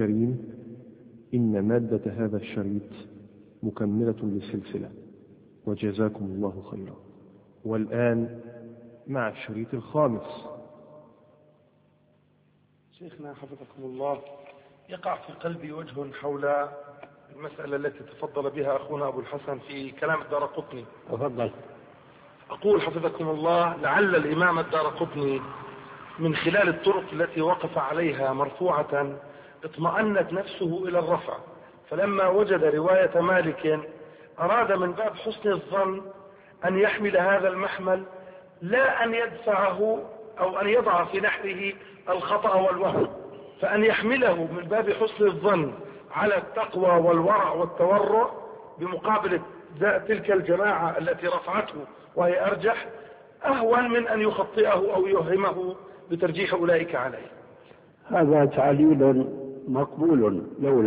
الكريم، إن مادة هذا الشريط مكملة للسلسلة، وجزاكم الله خيرا. والآن مع الشريط الخامس. شيخنا حفظكم الله، يقع في قلبي وجه حول المسألة التي تفضل بها أخونا أبو الحسن في كلام الدارقطني. تفضل. أقول حفظكم الله: لعل الإمام الدارقطني من خلال الطرق التي وقف عليها مرفوعة اطمأنت نفسه إلى الرفع، فلما وجد رواية مالك أراد من باب حسن الظن أن يحمل هذا المحمل، لا أن يدفعه أو أن يضع في نحره الخطأ والوهم، فأن يحمله من باب حسن الظن على التقوى والورع والتورع بمقابل تلك الجماعة التي رفعته وهي أرجح، أهون من أن يخطئه أو يوهمه بترجيح أولئك عليه. هذا تعليل مقبول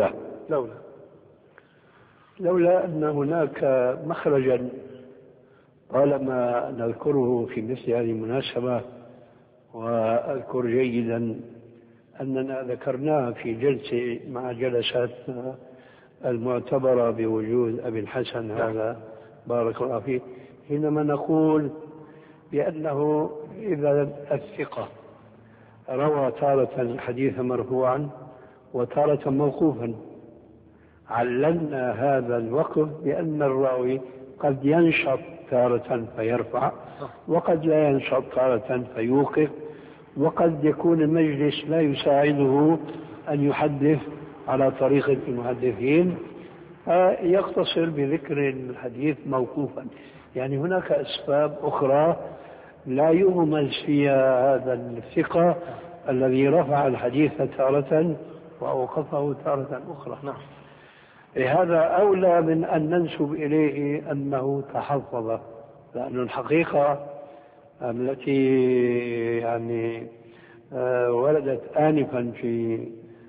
لولا أن هناك مخرجا طالما نذكره في مثل هذه المناسبة. وأذكر جيدا أننا ذكرناه في جلسة مع جلساتنا المعتبرة بوجود أبي الحسن هذا بارك الله فيه، حينما نقول بأنه إذا الثقة روى تارة حديثا مرفوعا وتارة موقوفا، عللنا هذا الوقف بأن الراوي قد ينشط تارة فيرفع، وقد لا ينشط تارة فيوقف، وقد يكون المجلس لا يساعده أن يحدث على طريقة المحدثين يقتصر بذكر الحديث موقوفا. يعني هناك أسباب أخرى لا يغمز فيها هذا الثقة الذي رفع الحديث تارة وأوقفه تارة أخرى. لهذا أولى من أن ننسب إليه أنه تحفظ، لأن الحقيقة التي يعني وردت آنفا في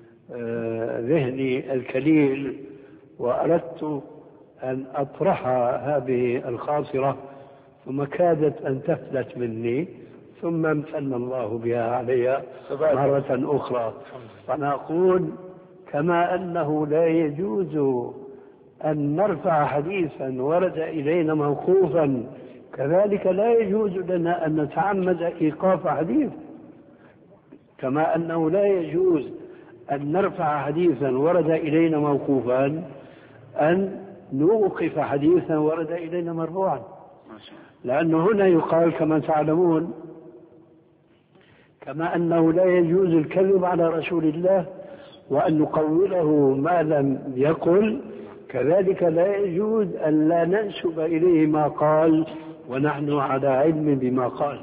ذهني الكليل وأردت أن أطرح هذه الخاطرة ثم كادت أن تفلت مني، ثم امتن الله بها علي مرة أخرى. فأنا أقول كما أنه لا يجوز أن نرفع حديثا ورد إلينا موقوفا، كذلك لا يجوز لنا أن نتعمد إيقاف حديث، كما أنه لا يجوز أن نرفع حديثا ورد إلينا موقوفا أن نوقف حديثا ورد إلينا مرفوعا. لأنه هنا يقال كما تعلمون كما أنه لا يجوز الكذب على رسول الله وأن نقوله ما لم يقل، كذلك لا يجوز أن لا ننسب إليه ما قال ونحن على علم بما قال.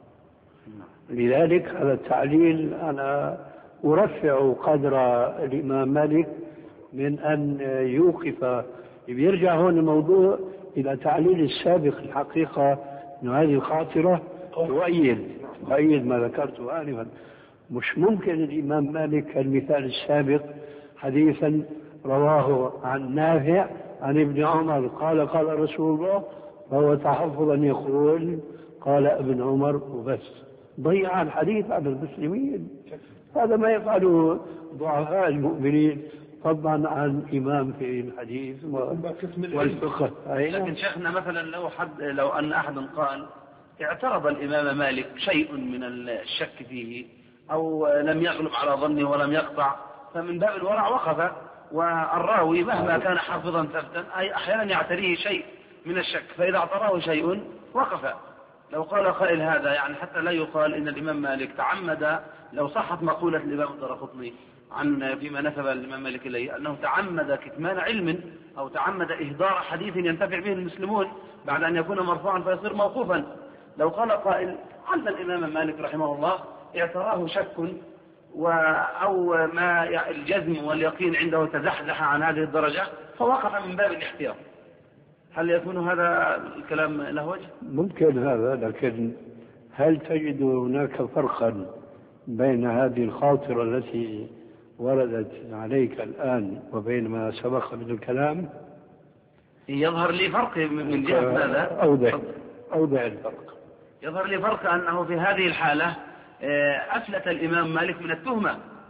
لذلك هذا التعليل أنا أرفع قدر الإمام مالك من أن يوقف. يرجع هون الموضوع إلى تعليل السابق. الحقيقة أن هذه الخاطرة تؤيد ما ذكرته آنفا. مش ممكن الإمام مالك المثال السابق حديثا رواه عن نافع عن ابن عمر قال رسول الله، فهو تحفظ أن يقول قال ابن عمر وبس، ضيع الحديث على المسلمين. هذا ما يفعله ضعفاء المؤمنين فضلا عن إمام في الحديث والفقه. لكن شيخنا مثلا لو أن أحدا قال اعترض الإمام مالك شيء من الشك فيه أو لم يغلب على ظنه ولم يقطع، فمن باب الورع وقف، والراوي مهما كان حافظا ثبتا أي أحيانا يعتريه شيء من الشك، فإذا اعتراه شيء وقف. لو قال قائل هذا يعني حتى لا يقال إن الإمام مالك تعمد، لو صحت مقولة الإمام الدارقطني عن فيما نسب الإمام مالك إليه أنه تعمد كتمان علم أو تعمد إهدار حديث ينتفع به المسلمون بعد أن يكون مرفوعا فيصير موقوفا، لو قال قائل عند الإمام مالك رحمه الله اعتراه شك أو ما الجزم واليقين عنده تزحزح عن هذه الدرجة فوقف من باب الاحتياط، هل يكون هذا الكلام له وجه؟ ممكن هذا، لكن هل تجد هناك فرقا بين هذه الخاطرة التي وردت عليك الآن وبين ما سبق من الكلام؟ يظهر لي فرق من جهة ماذا؟ أوضح الفرق. يظهر لي فرق أنه في هذه الحالة أفلت الإمام مالك من التهمة،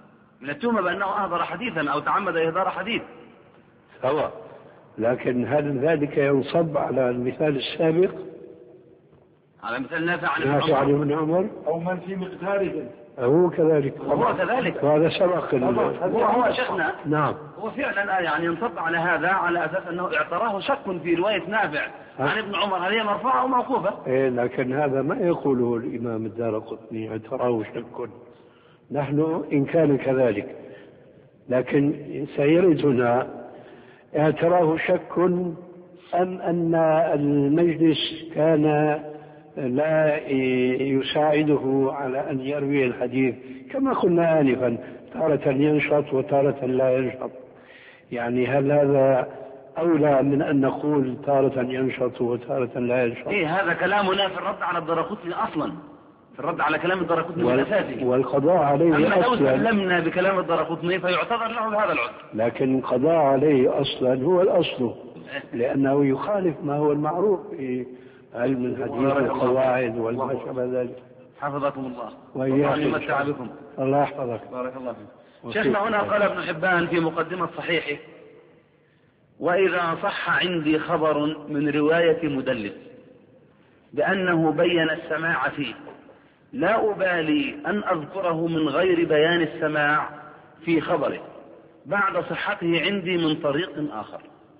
من التهمة بأنه أهدر حديثا أو تعمد إهدار حديث. سواء، لكن هل ذلك ينصب على المثال السابق على مثال نافع عن ابن عمر أو من في مقداره؟ هو كذلك. هو كذلك. وهذا سبق هو شيخنا. نعم. هو فعلا يعني ينصب على هذا على أساس أنه اعتراه شك في رواية نافع عن ابن عمر، هل هي مرفوعة أو موقوفة؟ إيه، لكن هذا ما يقوله الإمام الدارقطني اعتراه شك. نحن إن كان كذلك، لكن سيردنا اعتراه شك أم أن المجلس كان لا يساعده على أن يروي الحديث كما قلنا آنفا، تارة ينشط وتارة لا ينشط. يعني هل هذا أولى من أن نقول تارة ينشط وتارة لا ينشط؟ إيه، هذا كلامنا في الرد على الدارقطني أصلا، في الرد على كلام الدارقطني الأساسي، والقضاء عليه أما لو أصلا سلمنا بكلام الدارقطني فيعتذر له بهذا العذر. لكن القضاء عليه أصلا هو الأصل، لأنه يخالف ما هو المعروف في علم الحديث والقواعد وما شابه ذلك. حفظكم الله. وإياكم. الله يمتع بكم. الله يحفظك. بارك الله فيك. شيخنا هنا قال ابن حبان في مقدمة صحيحه: وإذا صح عندي خبر من رواية مدلس بأنه بين السماع فيه لا أبالي أن أذكره من غير بيان السماع في خبره بعد صحته عندي من طريق آخر.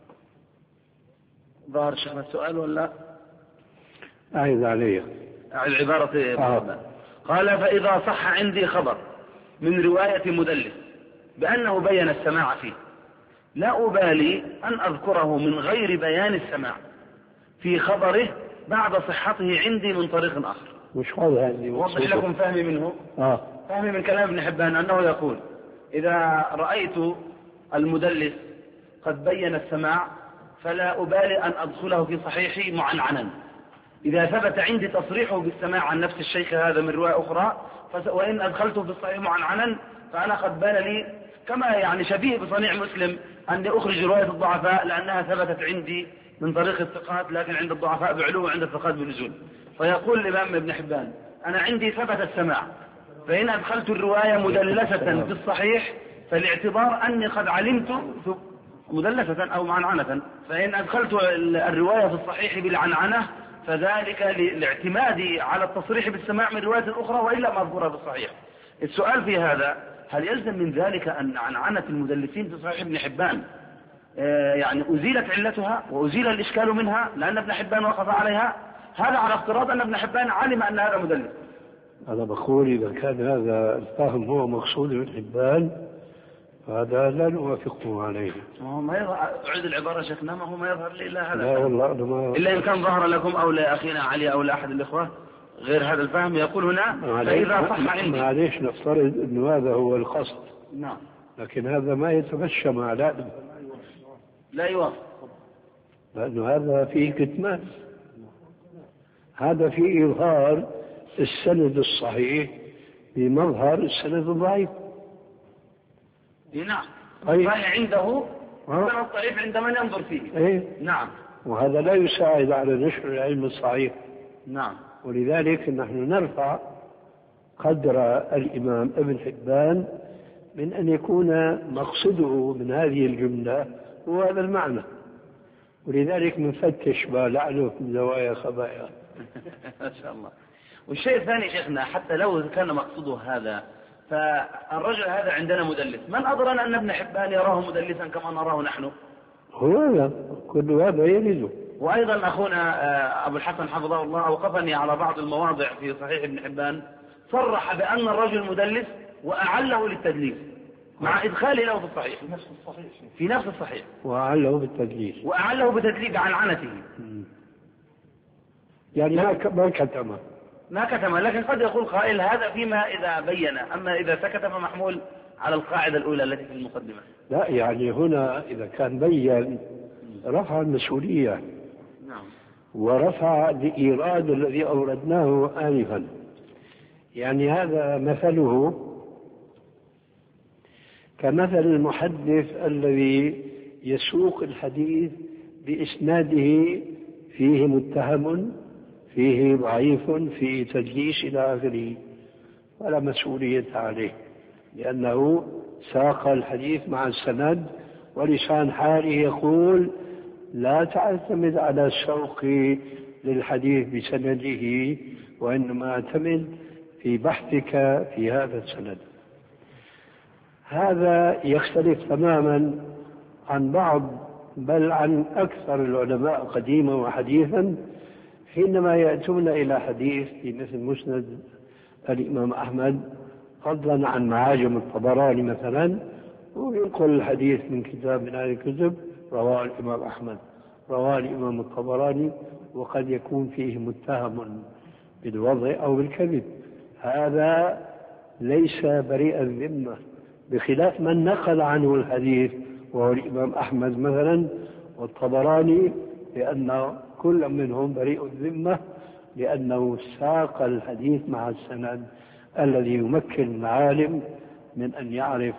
ظهر شيخنا السؤال ولا؟ أعيد علي. أعيد عبارة قال: فإذا صح عندي خبر من رواية مدلس بأنه بين السماع فيه لا أبالي أن أذكره من غير بيان السماع في خبره بعد صحته عندي من طريق آخر. مش واضح عندي. وضح لكم فهمي منه. فهمي من كلام ابن حبان أنه يقول: إذا رأيت المدلس قد بين السماع فلا أبالي أن أدخله في صحيحي معنعنا. إذا ثبت عندي تصريحه بالسماع عن نفس الشيخ هذا من رواية أخرى وإن أدخلته في الصحيح معنعنا فأنا قد بان لي كما يعني شبيه بصنيع مسلم أني أخرج رواية الضعفاء لأنها ثبتت عندي من طريق الثقات، لكن عند الضعفاء بعلو وعند الثقات بنزول. فيقول الإمام ابن حبان: أنا عندي ثبت السماع، فإن أدخلت الرواية مدلسة في الصحيح فالاعتبار أني قد علمت مدلسة أو معنعنة، فإن أدخلت الرواية في الصحيح بالعنعنة فذلك لاعتمادي على التصريح بالسماع من رواية أخرى وإلا ما أذكرها في الصحيح. السؤال في هذا: هل يلزم من ذلك أن عنعنة المدلسين في صحيح ابن حبان يعني أزيلت علتها وأزيل الإشكال منها لأن ابن حبان وقف عليها؟ هذا على افتراض أن ابن حبان علم أن هذا مدلس. أنا بقول إذا كان هذا الفهم هو مقصود ابن حبان هذا لا نوافقه عليه. ما يظهر، أعيد العبارة شيخنا، ما هو ما يظهر لي إلا هذا. لا والله أنا ما إلا إن كان ظهر لكم أو لأخينا علي أو لأحد الإخوة غير هذا الفهم. يقول هنا: فإذا صح عندي. معليش نفترض أنه هذا هو القصد. نعم. لكن هذا ما يتمشى مع لا يوافق، لأنه هذا فيه كتمان، هذا فيه إظهار السند الصحيح بمظهر السند الضعيف. نعم. طيب. فهي عنده السند الضعيف عند من ينظر فيه. نعم. وهذا لا يساعد على نشر العلم الصحيح. نعم. ولذلك نحن نرفع قدر الإمام ابن حبان من أن يكون مقصده من هذه الجملة هو هذا المعنى، ولذلك نفتش ما لعله من زوايا خبايا. ما شاء الله. والشيء الثاني شيخنا، حتى لو كان مقصده هذا فالرجل هذا عندنا مدلس، من أدرى أن ابن حبان يراه مدلسا كما نراه نحن؟ هو هذا كل هذا يلزم. وأيضا أخونا أبو الحسن حفظه الله أوقفني على بعض المواضع في صحيح ابن حبان صرح بأن الرجل مدلس وأعله للتدليس مع إدخاله له في الصحيح، في نفس الصحيح وأعله بالتدليس، وأعله بتدليس عن عنته. يعني ما كتم، لكن قد يقول قائل هذا فيما إذا بين، أما إذا سكت فمحمول على القاعدة الأولى التي في المقدمة. لا، يعني هنا إذا كان بين رفع المسؤولية. نعم. ورفع الإيراد الذي أوردناه آنفا. يعني هذا مثله كمثل المحدث الذي يسوق الحديث بإسناده فيه متهم، فيه ضعيف، فيه تدليس إلى آخره، ولا مسؤولية عليه لأنه ساق الحديث مع السند، ولسان حاله يقول لا تعتمد على السوق للحديث بسنده، وإنما اعتمد في بحثك في هذا السند. هذا يختلف تماما عن بعض بل عن أكثر العلماء قديما وحديثا حينما يأتون إلى حديث في مثل مسند الإمام أحمد، فضلا عن معاجم الطبراني مثلا، وينقل الحديث من كتاب من هذه الكتب رواه الإمام أحمد، رواه الإمام الطبراني، وقد يكون فيه متهم بالوضع أو بالكذب. هذا ليس بريء الذمة، بخلاف من نقل عنه الحديث وهو الإمام أحمد مثلا والطبراني، لأن كل منهم بريء الذمة، لأنه ساق الحديث مع السند الذي يمكن العالم من أن يعرف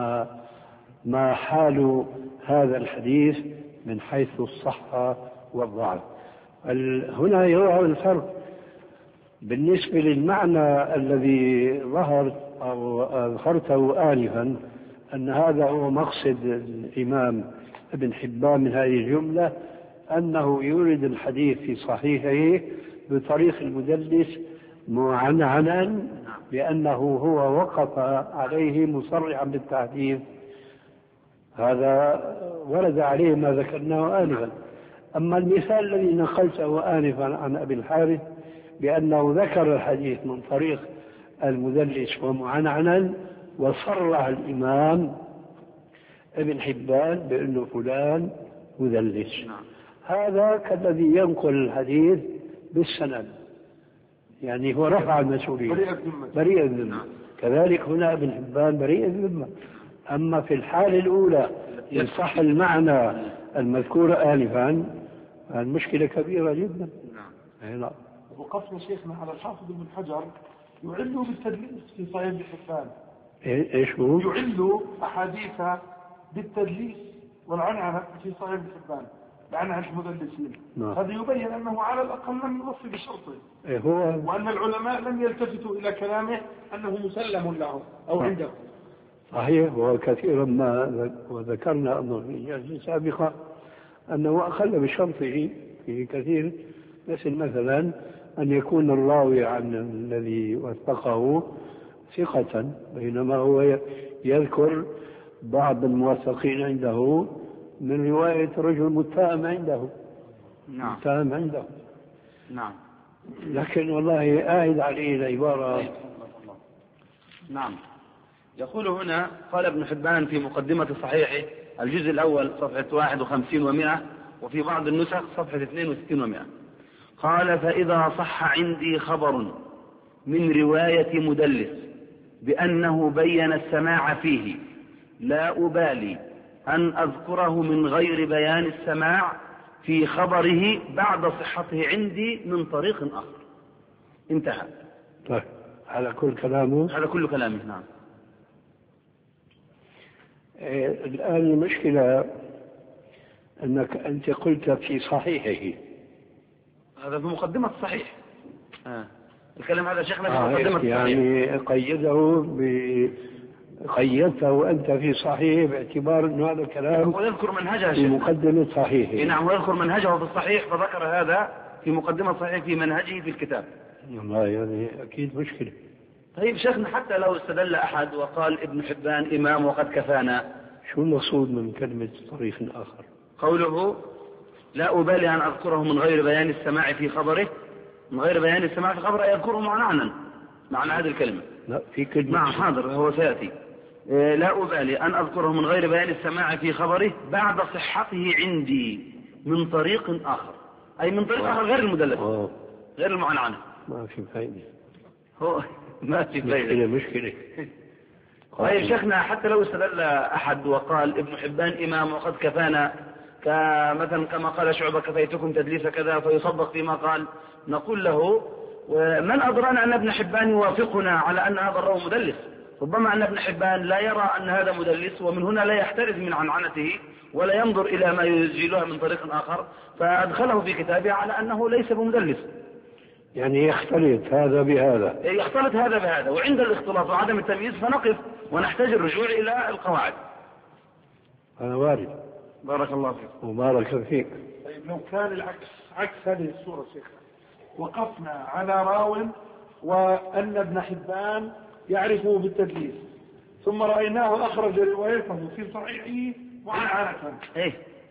ما حال هذا الحديث من حيث الصحة والضعف. هنا يظهر الفرق بالنسبة للمعنى الذي ظهر أو أظهرته آنفا، أن هذا هو مقصد الإمام ابن حبان من هذه الجملة، أنه يورد الحديث في صحيحه بطريق المدلس معنعنا لأنه هو وقف عليه مصرحا بالتحديث. هذا ورد عليه ما ذكرناه آنفا. أما المثال الذي نقلته آنفا عن أبي الحارث بأنه ذكر الحديث من طريق المدلس ومعنعنا، وصرح الإمام ابن حبان بأنه فلان مدلس، هذا كالذي ينقل الحديث بالسند، يعني هو رفع المسؤولية بريء الذمة. كذلك هنا ابن حبان بريء الذمة. أما في الحالة الأولى إن صح المعنى المذكور آنفا المشكلة كبيرة جدا. نعم. وقفنا شيخنا على الحافظ ابن حجر يعل بالتدليس في صحيح ابن حبان. ايش هو؟ يعل أحاديث بالتدليس والعنعنة في صحيح ابن حبان، عنعنة المدلسين. هذا يبين أنه على الأقل لم يوفي بشرطه، وأن العلماء لم يلتفتوا إلى كلامه أنه مسلم له أو عنده. صحيح. وكثيرا ما وذكرنا أنه في الجلسة السابقة أنه أخل بشرطه في كثير، مثلا أن يكون الراوي عن الذي وثقه ثقة، بينما هو يذكر بعض الموثقين عنده من رواية رجل متهم عنده. نعم. متهم عنده. نعم. لكن والله آهد عليه العبارة. نعم. يقول هنا قال ابن حبان في مقدمة صحيحه الجزء الأول صفحة 51 و100، وفي بعض النسخ صفحة 62 و100، قال: فإذا صح عندي خبر من رواية مدلس بأنه بين السماع فيه، لا أبالي أن أذكره من غير بيان السماع في خبره بعد صحته عندي من طريق آخر. انتهى. طيب، هذا كل كلامه؟ هذا كل كلامه. نعم. الآن المشكلة أنك أنت قلت في صحيحه، هذا في مقدمة الصحيح. الكلام هذا شيخنا في مقدمة الصحيح، يعني قيدته أنت في صحيح باعتبار أن هذا الكلام ويذكر منهجه في مقدمة صحيحه. نعم، ويذكر منهجه في الصحيح، فذكر هذا في مقدمة الصحيح في منهجه في الكتاب. والله يعني أكيد مشكلة. طيب شيخنا، حتى لو استدل أحد وقال ابن حبان إمام وقد كفانا، شو المقصود من كلمة طريق آخر؟ قوله: لا أبالي أن أذكره من غير بيان السماع في خبره، من غير بيان السماع في خبره يذكره معنى هذه الكلمة. لا، في كلمة. نعم، حاضر، هو سيأتي. لا أبالي أن أذكره من غير بيان السماع في خبره بعد صحته عندي من طريق آخر، أي من طريق آخر غير المدلس، غير المعنعنة. ما في فائدة. هو ما في فائدة. مشكلة. طيب شيخنا، حتى لو استدل أحد وقال ابن حبان إمام وقد كفانا، مثلا كما قال شعبة: كفيتكم تدليس كذا، فيصدق فيما قال، نقول له: من أدرانا أن ابن حبان يوافقنا على أن هذا الراوي مدلس؟ ربما أن ابن حبان لا يرى أن هذا مدلس، ومن هنا لا يحترز من عنعنته ولا ينظر إلى ما يسجلها من طريق آخر، فأدخله في كتابه على أنه ليس بمدلس. يعني يختلط هذا بهذا. يختلط هذا بهذا، وعند الاختلاط وعدم التمييز فنقف ونحتاج الرجوع إلى القواعد. هذا وارد. بارك الله فيك. وبارك فيك. طيب لو كان العكس، عكس هذه الصورة شيخ، وقفنا على راو وأن ابن حبان يعرفه بالتدليس، ثم رأيناه أخرج روايته في صحيحه معنعنة. إيه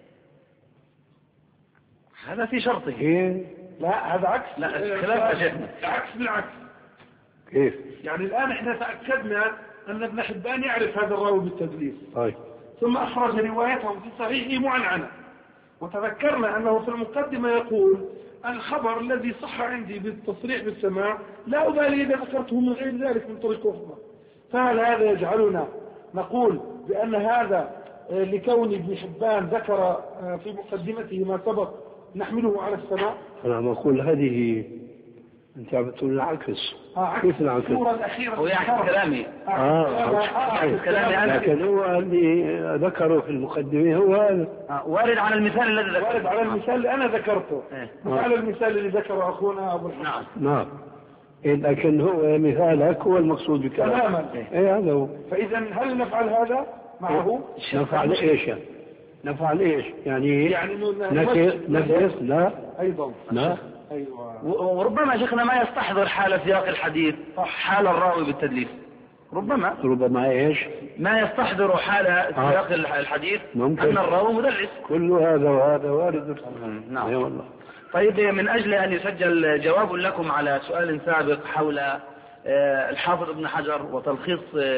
هذا في شرطه. إيه؟ لا هذا عكس. لا خلاف يا شيخنا. العكس بالعكس. كيف؟ يعني الآن احنا تأكدنا أن ابن حبان يعرف هذا الراوي بالتدليس، طيب. ثم أخرج روايته في صحيحه معنعنة، وتذكرنا أنه في المقدمة يقول الخبر الذي صح عندي بالتصريح بالسماع لا أبالي إذا ذكرته من غير ذلك من طريق أخرى. فهل هذا يجعلنا نقول بأن هذا لكون ابن حبان ذكر في مقدمته ما سبق نحمله على السماع؟ أنا بقول هذه أنت عم بتقول العكس. كيف العكس؟ الصورة الأخيرة هو يعكس كلامي. كلامي أنا. لكن هو اللي ذكره في المقدمة هو هذا. وارد على المثال الذي ذكرته. وارد على المثال اللي أنا ذكرته، مش على المثال اللي ذكره أخونا أبو الحسن. نعم. لكن هو مثالك هو المقصود بكلامك. تماما. إيه هذا هو. فإذا هل نفعل هذا معه؟ نفعل إيش يعني؟ نفعل إيش؟ يعني نفس لا أيضا. لا. أيوة. وربما شيخنا ما يستحضر حال سياق الحديث حال الراوي بالتدليس. ربما إيش؟ ما يستحضر حال سياق الحديث ممكن. أن الراوي مدلس. كل هذا وهذا وارد. نعم. أي والله. طيب من أجل أن يسجل جواب لكم على سؤال سابق حول الحافظ ابن حجر وتلخيص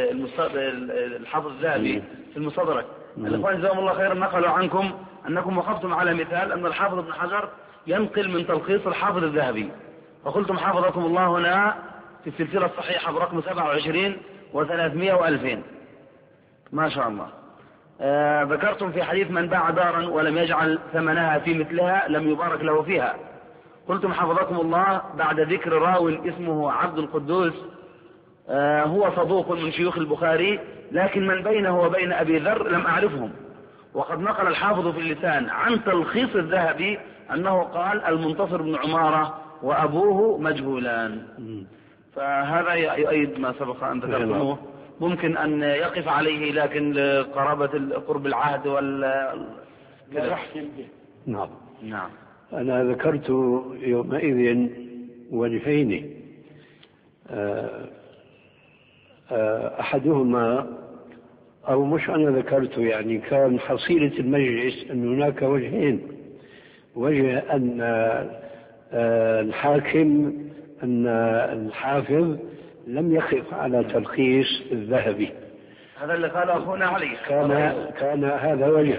الحافظ الذهبي في المستدرك، الإخوان جزاهم الله خيرا نقلوا عنكم أنكم وقفتم على مثال أن الحافظ ابن حجر ينقل من تلخيص الحافظ الذهبي، فقلتم حافظكم الله هنا في السلسلة الصحيحة برقم 27 و300 و2000 ما شاء الله. ذكرتم في حديث من باع دارا ولم يجعل ثمنها في مثلها لم يبارك له فيها. قلتم حفظكم الله بعد ذكر راو اسمه عبد القدوس هو صدوق من شيوخ البخاري لكن من بينه وبين أبي ذر لم أعرفهم. وقد نقل الحافظ في اللسان عن تلخيص الذهبي أنه قال المنتصر بن عمارة وأبوه مجهولان. فهذا يؤيد ما سبق أن ذكرتموه. ممكن أن يقف عليه لكن لقرابة قرب العهد نعم. نعم. أنا ذكرت يومئذ وجهين، أحدهما أو مش أنا ذكرت، يعني كان حصيلة المجلس أن هناك وجهين. وجه أن الحاكم أن الحافظ لم يقف على تلخيص الذهبي، هذا اللي قال أخونا علي. كان هذا وجه.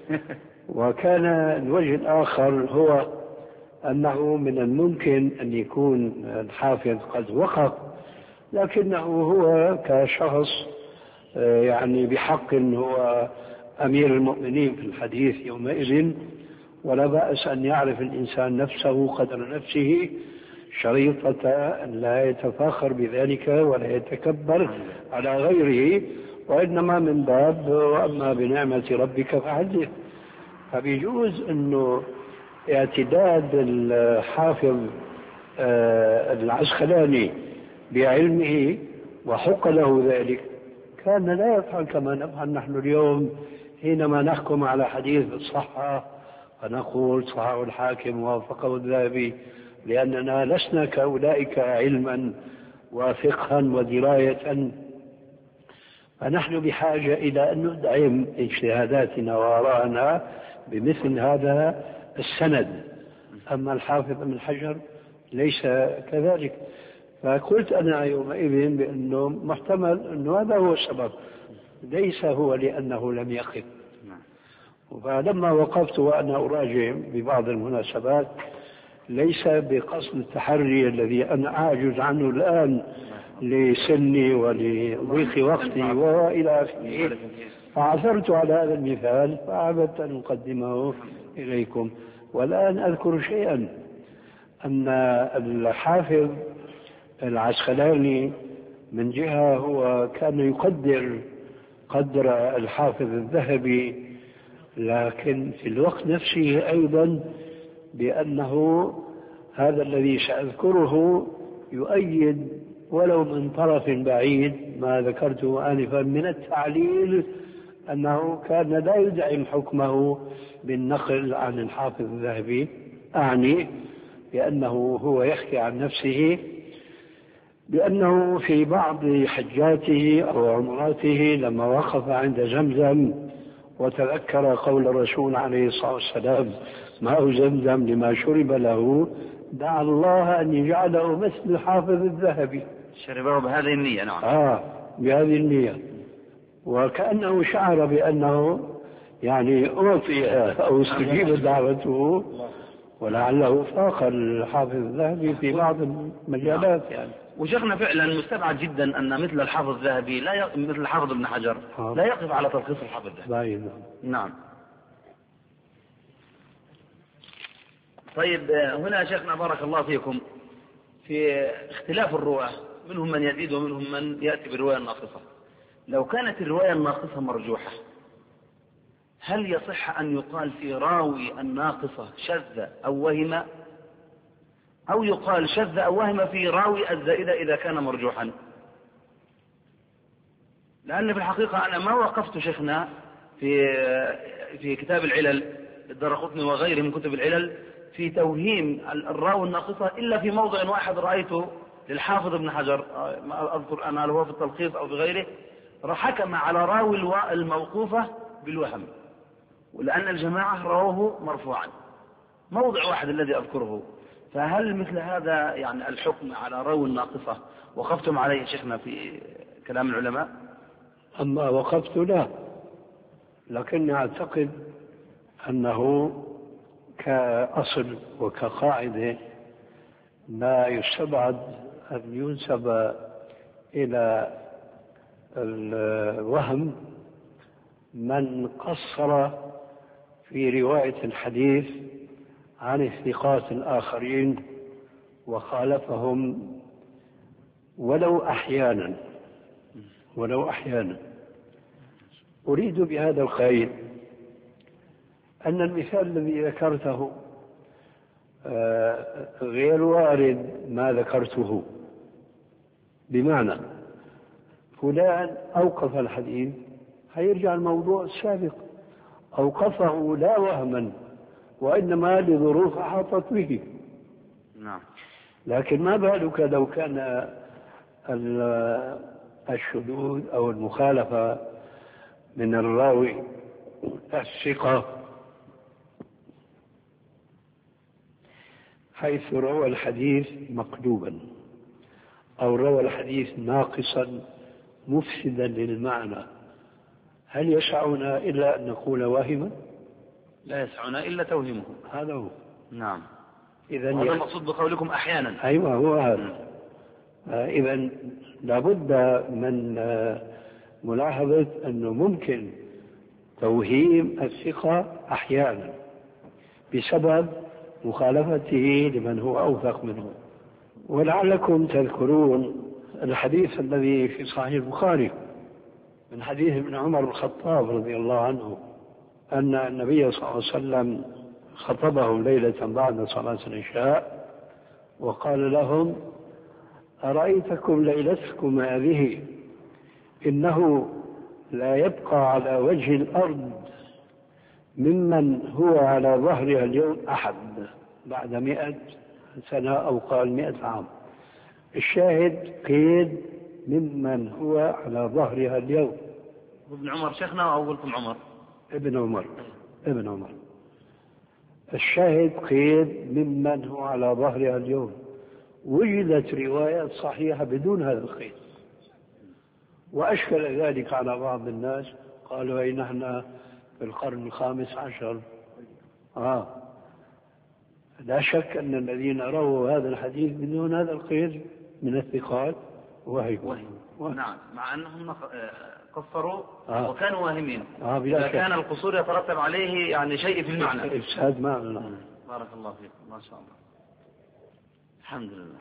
وكان الوجه الآخر هو أنه من الممكن أن يكون الحافظ قد وقف لكنه هو كشخص يعني بحق هو أمير المؤمنين في الحديث يومئذ، ولا بأس أن يعرف الإنسان نفسه قدر نفسه شريطة أن لا يتفاخر بذلك ولا يتكبر على غيره، وإنما من باب وأما بنعمة ربك فحدث. فبيجوز أنه اعتداد الحافظ العسقلاني بعلمه وحق له ذلك كان لا يفعل كما نفعل نحن اليوم حينما نحكم على حديث الصحة فنقول صححه الحاكم ووافقه الذهبي، لأننا لسنا كأولئك علما وفقها ودراية، فنحن بحاجة إلى أن ندعم اجتهاداتنا وآراءنا بمثل هذا السند. أما الحافظ ابن حجر ليس كذلك. فقلت أنا يومئذ بأنه محتمل أنه هذا هو السبب، ليس هو لأنه لم يقف. فلما وقفت وأنا أراجع ببعض المناسبات ليس بقصد التحري الذي أنا أعجز عنه الآن لسني ولضيق وقتي وإلى آخره، فعثرت على هذا المثال فأحببت أن أقدمه إليكم. والآن أذكر شيئا، أن الحافظ العسقلاني من جهة هو كان يقدر قدر الحافظ الذهبي، لكن في الوقت نفسه أيضا بأنه هذا الذي سأذكره يؤيد ولو من طرف بعيد ما ذكرته آنفا من التعليل أنه كان لا يدعم حكمه بالنقل عن الحافظ الذهبي، أعني بأنه هو يحكي عن نفسه بأنه في بعض حجاته أو عمراته لما وقف عند زمزم وتذكر قول الرسول عليه الصلاة والسلام ماء زمزم لما شرب له، دعا الله أن يجعله مثل الحافظ الذهبي. شربه بهذه النية. نعم. بهذه النية، وكأنه شعر بأنه يعني أعطي أو استجيب دعوته، ولعله فاق الحافظ الذهبي في بعض المجالات يعني. وشيخنا فعلا مستبعد جدا أن مثل الحافظ الذهبي مثل الحافظ ابن حجر لا يقف على تلخيص الحافظ الذهبي. نعم. طيب هنا شيخنا بارك الله فيكم في اختلاف الرواة، منهم من يزيد ومنهم من يأتي بالرواية الناقصة. لو كانت الرواية الناقصة مرجوحة هل يصح أن يقال في راوي الناقصة شذ أو وهم، أو يقال شذ أو وهم في راوي الزائدة إذا كان مرجوحا؟ لأن في الحقيقة أنا ما وقفت شيخنا في كتاب العلل الدارقطني وغيره من كتب العلل في توهيم الراوي الناقصة إلا في موضع واحد رأيته للحافظ ابن حجر، ما أذكر أنا هل هو في التلخيص أو في غيره، حكم على راوي الموقوفة بالوهم، ولأن الجماعة رواه مرفوعا، موضع واحد الذي أذكره. فهل مثل هذا يعني الحكم على راوي الناقصة وقفتم عليه شيخنا في كلام العلماء؟ أما وقفت لا، لكني أعتقد أنه كأصل وكقاعدة لا يستبعد أن ينسب إلى الوهم من قصر في رواية الحديث عن الثقات الآخرين وخالفهم ولو أحيانا. أريد بهذا القيد أن المثال الذي ذكرته غير وارد ما ذكرته، بمعنى فلان أوقف الحديث هيرجع الموضوع السابق، أوقفه لا وهما وإنما لظروف أحاطت به. نعم. لكن ما بالك لو كان الشذوذ أو المخالفة من الراوي الثقة حيث روى الحديث مقلوبا أو روى الحديث ناقصا مفسدا للمعنى، هل يسعنا إلا أن نقول واهما؟ لا يسعنا إلا توهمه. هذا هو. نعم. هذا المقصود بقولكم أحيانا. أيوة هو هذا. إذن لابد من ملاحظة أنه ممكن توهيم الثقة أحيانا بسبب مخالفته لمن هو أوثق منه. ولعلكم تذكرون الحديث الذي في صحيح البخاري من حديث ابن عمر الخطاب رضي الله عنه أن النبي صلى الله عليه وسلم خطبهم ليلة بعد صلاة العشاء وقال لهم: أرأيتكم ليلتكم هذه إنه لا يبقى على وجه الأرض ممن هو على ظهرها اليوم أحد بعد 100 سنة أو قال 100 عام. الشاهد قيد ممن هو على ظهرها اليوم. ابن عمر شيخنا أو قلتم عمر؟ ابن عمر. الشاهد قيد ممن هو على ظهرها اليوم. وجدت روايات صحيحة بدون هذا القيد، وأشكل ذلك على بعض الناس، قالوا أي نحن في القرن ال15. لا شك أن الذين رووا هذا الحديث بدون هذا القيد من الثقات وهي. نعم، مع أنهم قصروا وكانوا واهمين. إذا كان القصور يترتب عليه يعني شيء في المعنى. إفساد معنى. بارك الله فيكم، ما شاء الله، الحمد لله.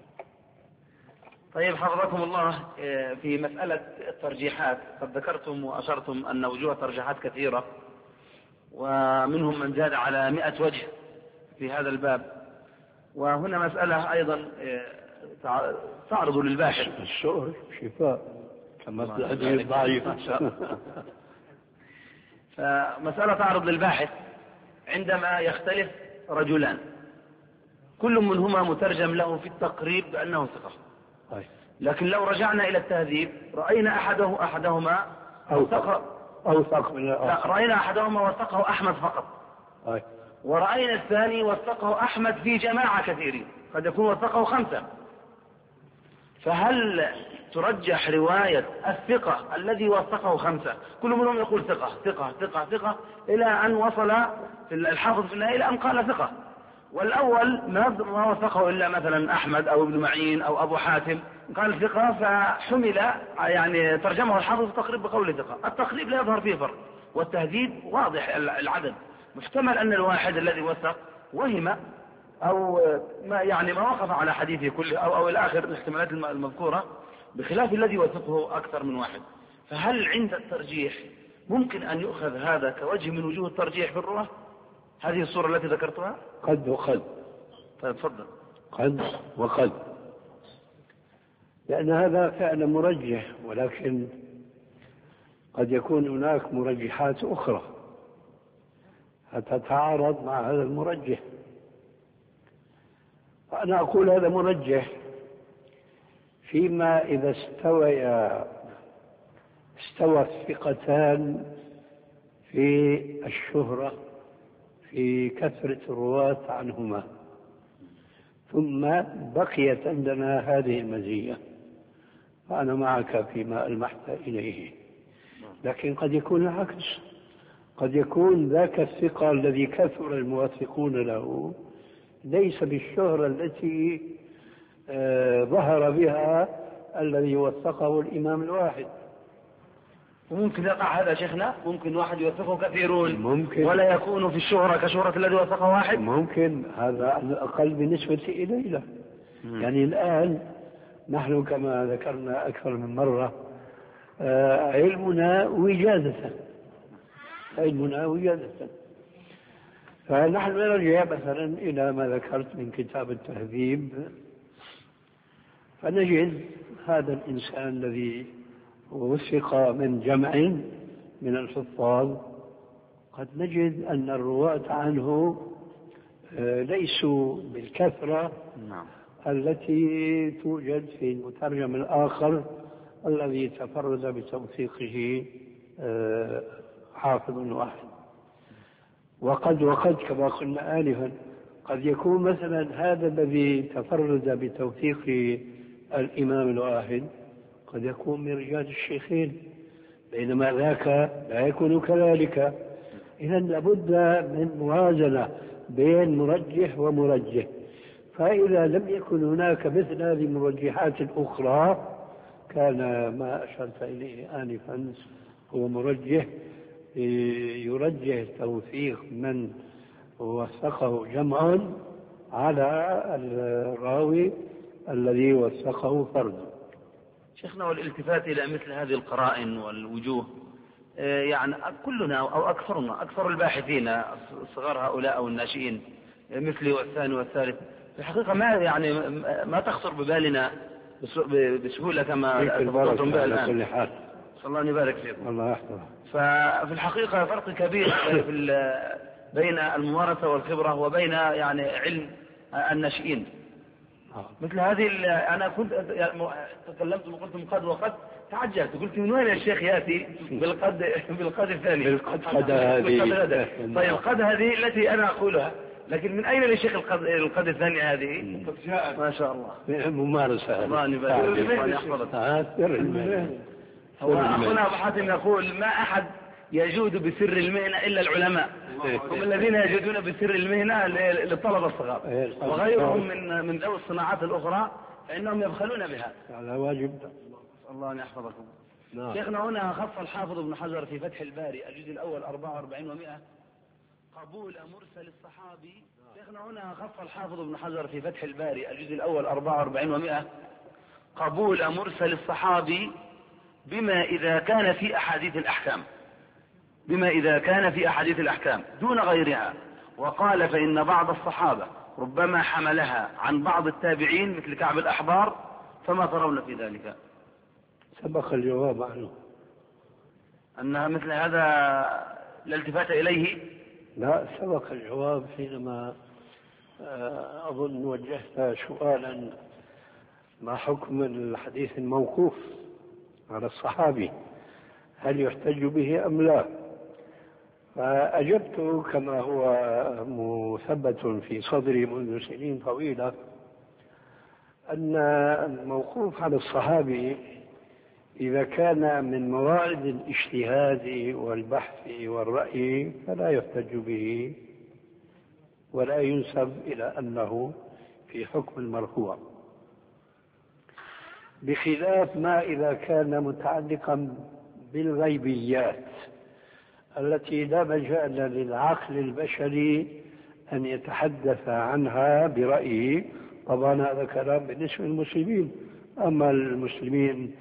طيب حفظكم الله، في مسألة الترجيحات قد ذكرتم وأشرتم أن وجوه الترجيحات كثيرة، ومنهم من زاد على 100 وجه في هذا الباب. وهنا مسألة أيضا تعرض للباحث. السؤر شفاء كما الحديث ضعيف. فمسألة تعرض للباحث عندما يختلف رجلان كل منهما مترجم له في التقريب بأنه ثقة، لكن لو رجعنا إلى التهذيب رأينا أحدهما أوثق من الآخر. لا، رأينا أحدهما وثقه أحمد فقط، ورأينا الثاني وثقه أحمد في جماعة كثيرين، قد يكون وثقه 5. فهل ترجح رواية الثقة الذي وثقه 5 كل منهم يقول ثقة ثقة ثقة ثقة إلى أن وصل الحافظ في النهاية إلى أن قال ثقة، والأول ما وثقه إلا مثلا أحمد أو ابن معين أو أبو حاتم قال ثقة، فحمل يعني ترجمه الحافظ التقريب بقول ثقة. التقريب لا يظهر فيه فرق، والتهذيب واضح العدد. محتمل أن الواحد الذي وثق وهم أو ما وقف على حديثه كله أو الآخر الاحتمالات المذكورة، بخلاف الذي وثقه أكثر من واحد. فهل عند الترجيح ممكن أن يؤخذ هذا كوجه من وجوه الترجيح في الرواة؟ هذه الصورة التي ذكرتها؟ قد وقد. طيب تفضل. قد وقد، لأن هذا فعلا مرجح، ولكن قد يكون هناك مرجحات أخرى تتعارض مع هذا المرجح. أنا أقول هذا مرجح فيما إذا استوى الثقتان في الشهرة في كثرة الرواة عنهما، ثم بقيت عندنا هذه المزية، فأنا معك فيما ألمحت إليه. لكن قد يكون العكس، قد يكون ذاك الثقة الذي كثر الموثقون له ليس بالشهرة التي ظهر بها الذي وثقه الإمام الواحد. وممكن يقع هذا شيخنا، ممكن واحد يوثقه كثيرون ممكن، ولا يكون في الشهرة كشهرة الذي وثقه واحد. ممكن، هذا على الأقل بالنسبة إلينا. يعني الآن نحن كما ذكرنا أكثر من مرة علمنا وجادة، فنحن نرجع مثلا إلى ما ذكرت من كتاب التهذيب، فنجد هذا الإنسان الذي وثق من جمع من الحفاظ، قد نجد أن الرواة عنه ليسوا بالكثرة التي توجد في المترجم الآخر الذي تفرد بتوثيقه حافظ واحد. وقد كما قلنا آنفا قد يكون مثلا هذا الذي تفرد بتوثيق الإمام الواحد قد يكون من رجال الشيخين، بينما ذاك لا يكون كذلك. إذا لابد من موازنة بين مرجح ومرجح، فإذا لم يكن هناك مثل هذه المرجحات الأخرى كان ما أشرت إليه آنفا هو مرجح يرجح توثيق من وثقه جمع على الراوي الذي وثقه فرد. شيخنا، والالتفات إلى مثل هذه القرائن والوجوه، يعني كلنا أو أكثرنا، أكثر الباحثين صغار هؤلاء أو الناشئين مثلي والثاني والثالث، في الحقيقة ما تخطر ببالنا بسهولة كما تفضلتم بها الآن. الله أن يبارك فيكم. الله يحفظك. ففي الحقيقة فرق كبير بين الممارسة والخبرة وبين علم الناشئين. مثل هذه أنا كنت تكلمت وقلت قد وقد تعجلت، قلت من وين الشيخ يأتي بالقد الثاني بالقد هذه. طيب القد هذه التي أنا أقولها، لكن من أين للشيخ القد الثانية هذه؟ ما شاء الله ممارسة. الله يحفظك. أخونا أبو حاتم يقول ما أحد يجود بسر المهنة إلا العلماء، هم الذين يجودون بسر المهنة للطلبة الصغار، وغيرهم من ذوي الصناعات الأخرى فإنهم يبخلون بها. على واجب. الله أن يحفظكم. شيخنا هنا خص الحافظ ابن حجر في فتح الباري الجزء الأول 44 و100 قبول مرسل الصحابي. شيخنا هنا خص الحافظ ابن حجر في فتح الباري الجزء الأول 44 و100 قبول مرسل الصحابي بما إذا كان في أحاديث الأحكام دون غيرها، وقال فإن بعض الصحابة ربما حملها عن بعض التابعين مثل كعب الأحبار، فما ترون في ذلك؟ سبق الجواب عنه. أنها مثل هذا لا التفات إليه؟ لا، سبق الجواب حينما أظن وجهت سؤالا ما حكم الحديث الموقوف على الصحابي، هل يحتج به أم لا؟ فأجبت كما هو مثبت في صدري منذ سنين طويلة أن الموقوف على الصحابي إذا كان من موارد الاجتهاد والبحث والرأي فلا يحتج به ولا ينسب إلى أنه في حكم المرفوع، بخلاف ما إذا كان متعلقا بالغيبيات التي لا مجال للعقل البشري أن يتحدث عنها برأيه. طبعا هذا كلام بالنسبة للمسلمين. أما المسلمين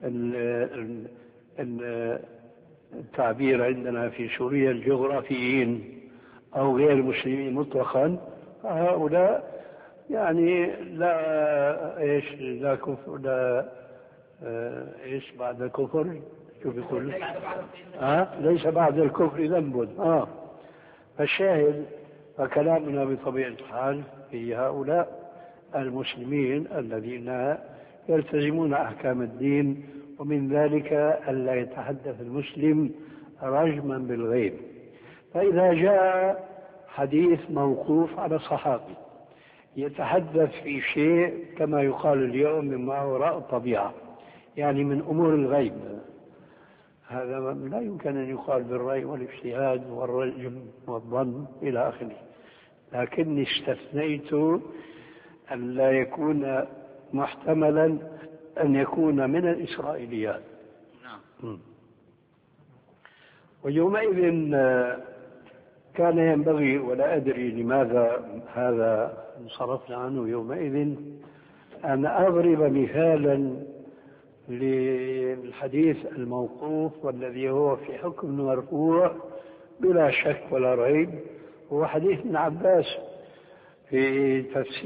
التعبير عندنا في سوريا الجغرافيين أو غير المسلمين مطلقا، هؤلاء يعني لا كفر، لا ايش بعد الكفر، شو بيقول؟ ليس بعد الكفر ذنب. فالشاهد فكلامنا بطبيعة الحال في هؤلاء المسلمين الذين يلتزمون أحكام الدين، ومن ذلك ألا يتحدث المسلم رجما بالغيب. فإذا جاء حديث موقوف على صحابي يتحدث في شيء كما يقال اليوم مما وراء الطبيعة، يعني من أمور الغيب، هذا لا يمكن أن يقال بالرأي والاجتهاد والرجم والظن إلى آخره، لكني استثنيت أن لا يكون محتملا أن يكون من الإسرائيليات. ويومئذ كان ينبغي، ولا أدري لماذا هذا انصرفنا عنه يومئذ، أن أضرب مثالا للحديث الموقوف والذي هو في حكم المرفوع بلا شك ولا ريب، هو حديث ابن عباس في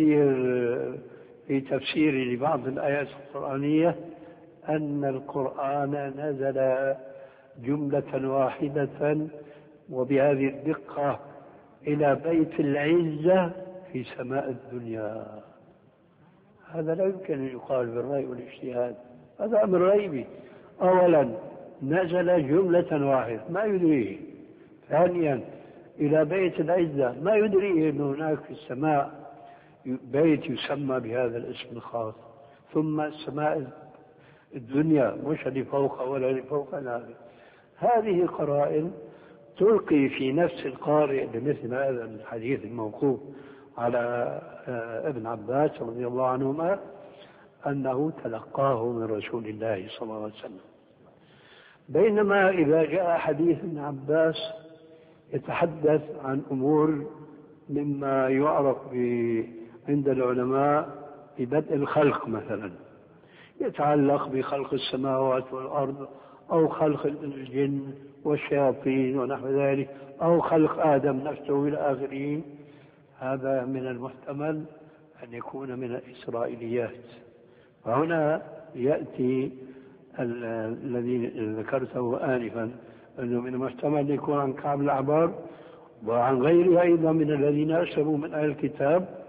تفسير لبعض الآيات القرآنية أن القرآن نزل جملة واحدة وبهذه الدقة إلى بيت العزة في سماء الدنيا. هذا لا يمكن أن يقال بالرأي والاجتهاد، هذا أمر غيبي. أولا نزل جملة واحدة ما يدريه، ثانيا إلى بيت العزة ما يدريه أن هناك في السماء بيت يسمى بهذا الاسم الخاص، ثم السماء الدنيا مش اللي فوق ولا اللي فوق هذا. هذه قرائن تلقي في نفس القارئ بمثل هذا الحديث الموقوف على ابن عباس رضي الله عنهما أنه تلقاه من رسول الله صلى الله عليه وسلم. بينما إذا جاء حديث ابن عباس يتحدث عن أمور مما يعرف عند العلماء ببدء الخلق مثلا، يتعلق بخلق السماوات والأرض أو خلق الجن والشياطين ونحو ذلك، أو خلق آدم نفسه إلى آخره، هذا من المحتمل أن يكون من الإسرائيليات. فهنا يأتي الذي ذكرته آنفا أنه من المحتمل أن يكون عن كعب الأحبار وعن غيره أيضا من الذين أسلموا من أهل الكتاب.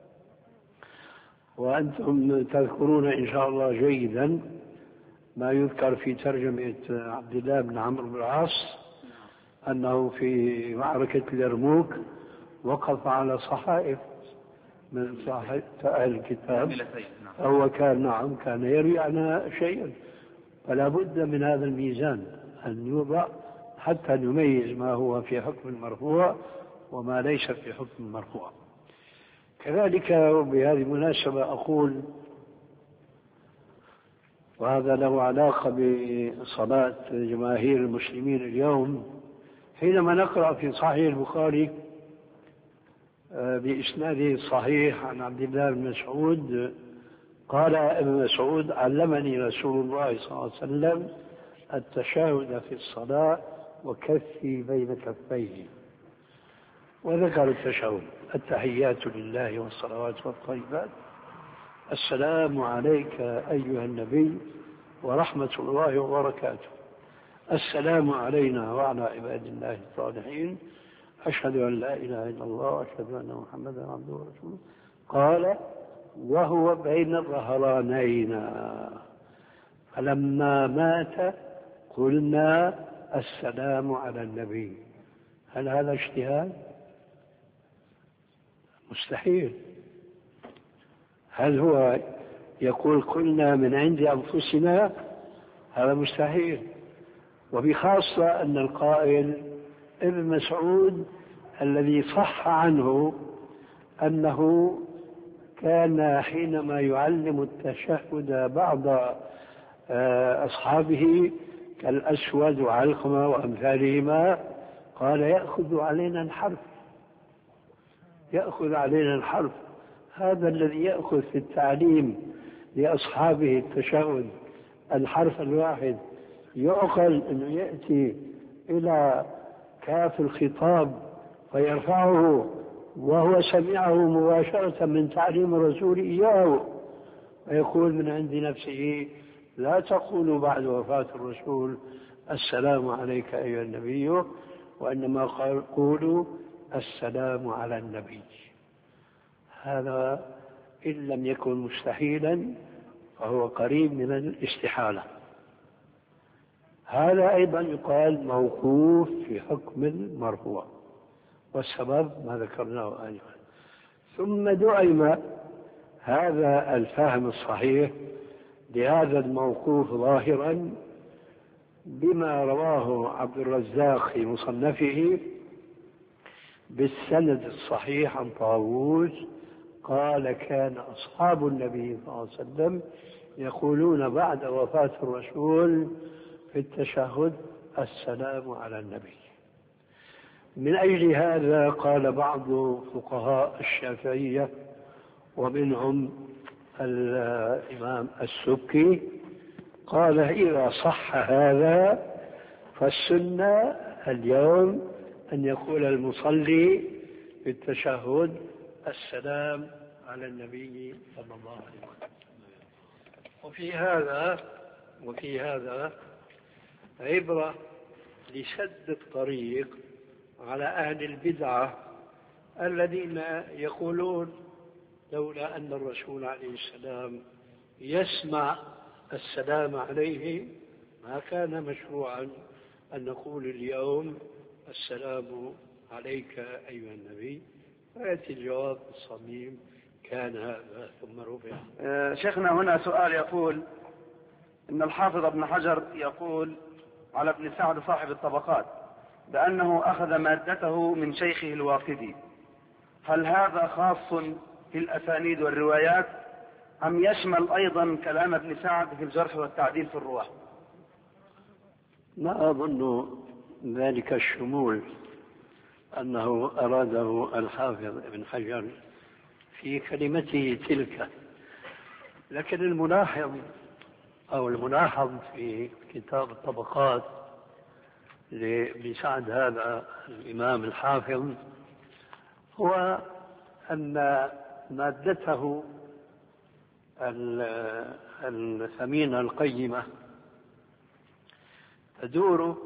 وأنتم تذكرون إن شاء الله جيدا ما يذكر في ترجمة عبد الله بن عمرو بن العاص أنه في معركة اليرموك وقف على صحائف من صحائف أهل الكتاب، هو كان يروي عنها شيئا. فلا بد من هذا الميزان أن يوضع حتى نميز ما هو في حكم المرفوع وما ليس في حكم المرفوع. كذلك بهذه المناسبة أقول، وهذا له علاقة بصلاة جماهير المسلمين اليوم، حينما نقرأ في صحيح البخاري بإسناده الصحيح عن عبد الله بن مسعود قال ابن مسعود علمني رسول الله صلى الله عليه وسلم التشهد في الصلاة وكفي بين كفيه. وذكر التشهد: التحيات لله والصلوات والطيبات، السلام عليك أيها النبي ورحمة الله وبركاته، السلام علينا وعلى عباد الله الصالحين، أشهد أن لا إله إلا الله وأشهد أن محمدا عبده ورسوله. قال: وهو بين الظهرانين، فلما مات قلنا السلام على النبي. هل هذا اجتهاد؟ مستحيل. هل هو يقول قلنا من عند أنفسنا؟ هذا مستحيل. وبخاصة أن القائل ابن مسعود الذي صح عنه أنه كان حينما يعلم التشهد بعض أصحابه كالأسود وعلقمة وأمثالهما قال: يأخذ علينا الحرف، يأخذ علينا الحرف. هذا الذي يأخذ في التعليم لأصحابه التشهد الحرف الواحد، يعقل أنه يأتي إلى كاف الخطاب فيرفعه وهو سمعه مباشرة من تعليم الرسول إياه، ويقول من عند نفسه: لا تقولوا بعد وفاة الرسول السلام عليك أيها النبي، وإنما قولوا السلام على النبي. هذا إن لم يكن مستحيلا فهو قريب من الاستحالة. هذا أيضا يقال موقوف في حكم المرفوع، والسبب ما ذكرناه آنفا. ثم دعم هذا الفهم الصحيح لهذا الموقوف ظاهرا بما رواه عبد الرزاق في مصنفه بالسند الصحيح عن طاووس قال: كان أصحاب النبي صلى الله عليه وسلم يقولون بعد وفاة الرسول في التشهد: السلام على النبي. من أجل هذا قال بعض فقهاء الشافعية ومنهم الإمام السبكي قال: إذا صح هذا فالسنة اليوم أن يقول المصلي في التشهد: السلام على النبي صلى الله عليه وسلم. وفي هذا عبرة لسد الطريق على أهل البدعة الذين يقولون: لولا أن الرسول عليه السلام يسمع السلام عليه ما كان مشروعا أن نقول اليوم السلام عليك أيها النبي. فيأتي الجواب الصميم: كان هذا ثم رفع. شيخنا هنا سؤال يقول إن الحافظ ابن حجر يقول على ابن سعد صاحب الطبقات بأنه أخذ مادته من شيخه الواقدي، هل هذا خاص في الأسانيد والروايات أم يشمل أيضا كلام ابن سعد في الجرح والتعديل في الرواة؟ ما أظن ذلك الشمول أنه أراده الحافظ ابن حجر في كلمته تلك، لكن الملاحظ في كتاب الطبقات لابن سعد هذا الإمام الحافظ هو أن مادته الثمينة القيمة تدور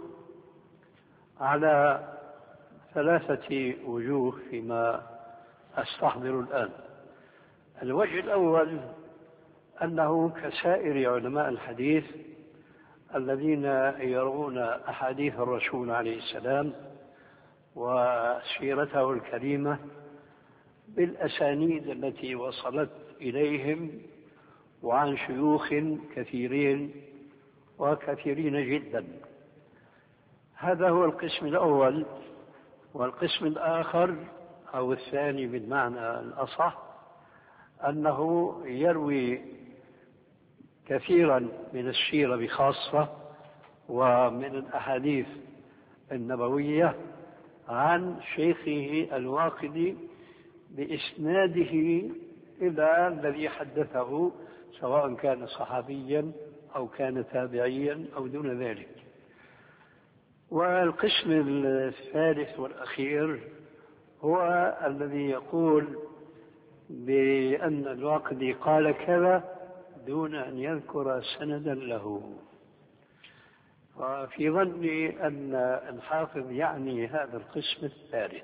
على 3 وجوه فيما أستحضر الآن. الوجه الأول أنه كسائر علماء الحديث الذين يرون أحاديث الرسول عليه السلام وسيرته الكريمة بالأسانيد التي وصلت إليهم وعن شيوخ كثيرين جدا. هذا هو القسم الأول. والقسم الآخر أو الثاني بالمعنى الأصح أنه يروي كثيرا من السيرة بخاصة ومن الأحاديث النبوية عن شيخه الواقدي بإسناده إلى الذي حدثه، سواء كان صحابيا أو كان تابعيا أو دون ذلك. والقسم الثالث والأخير هو الذي يقول بأن الواقدي قال كذا دون أن يذكر سندا له. وفي ظني أن الحافظ يعني هذا القسم الثالث،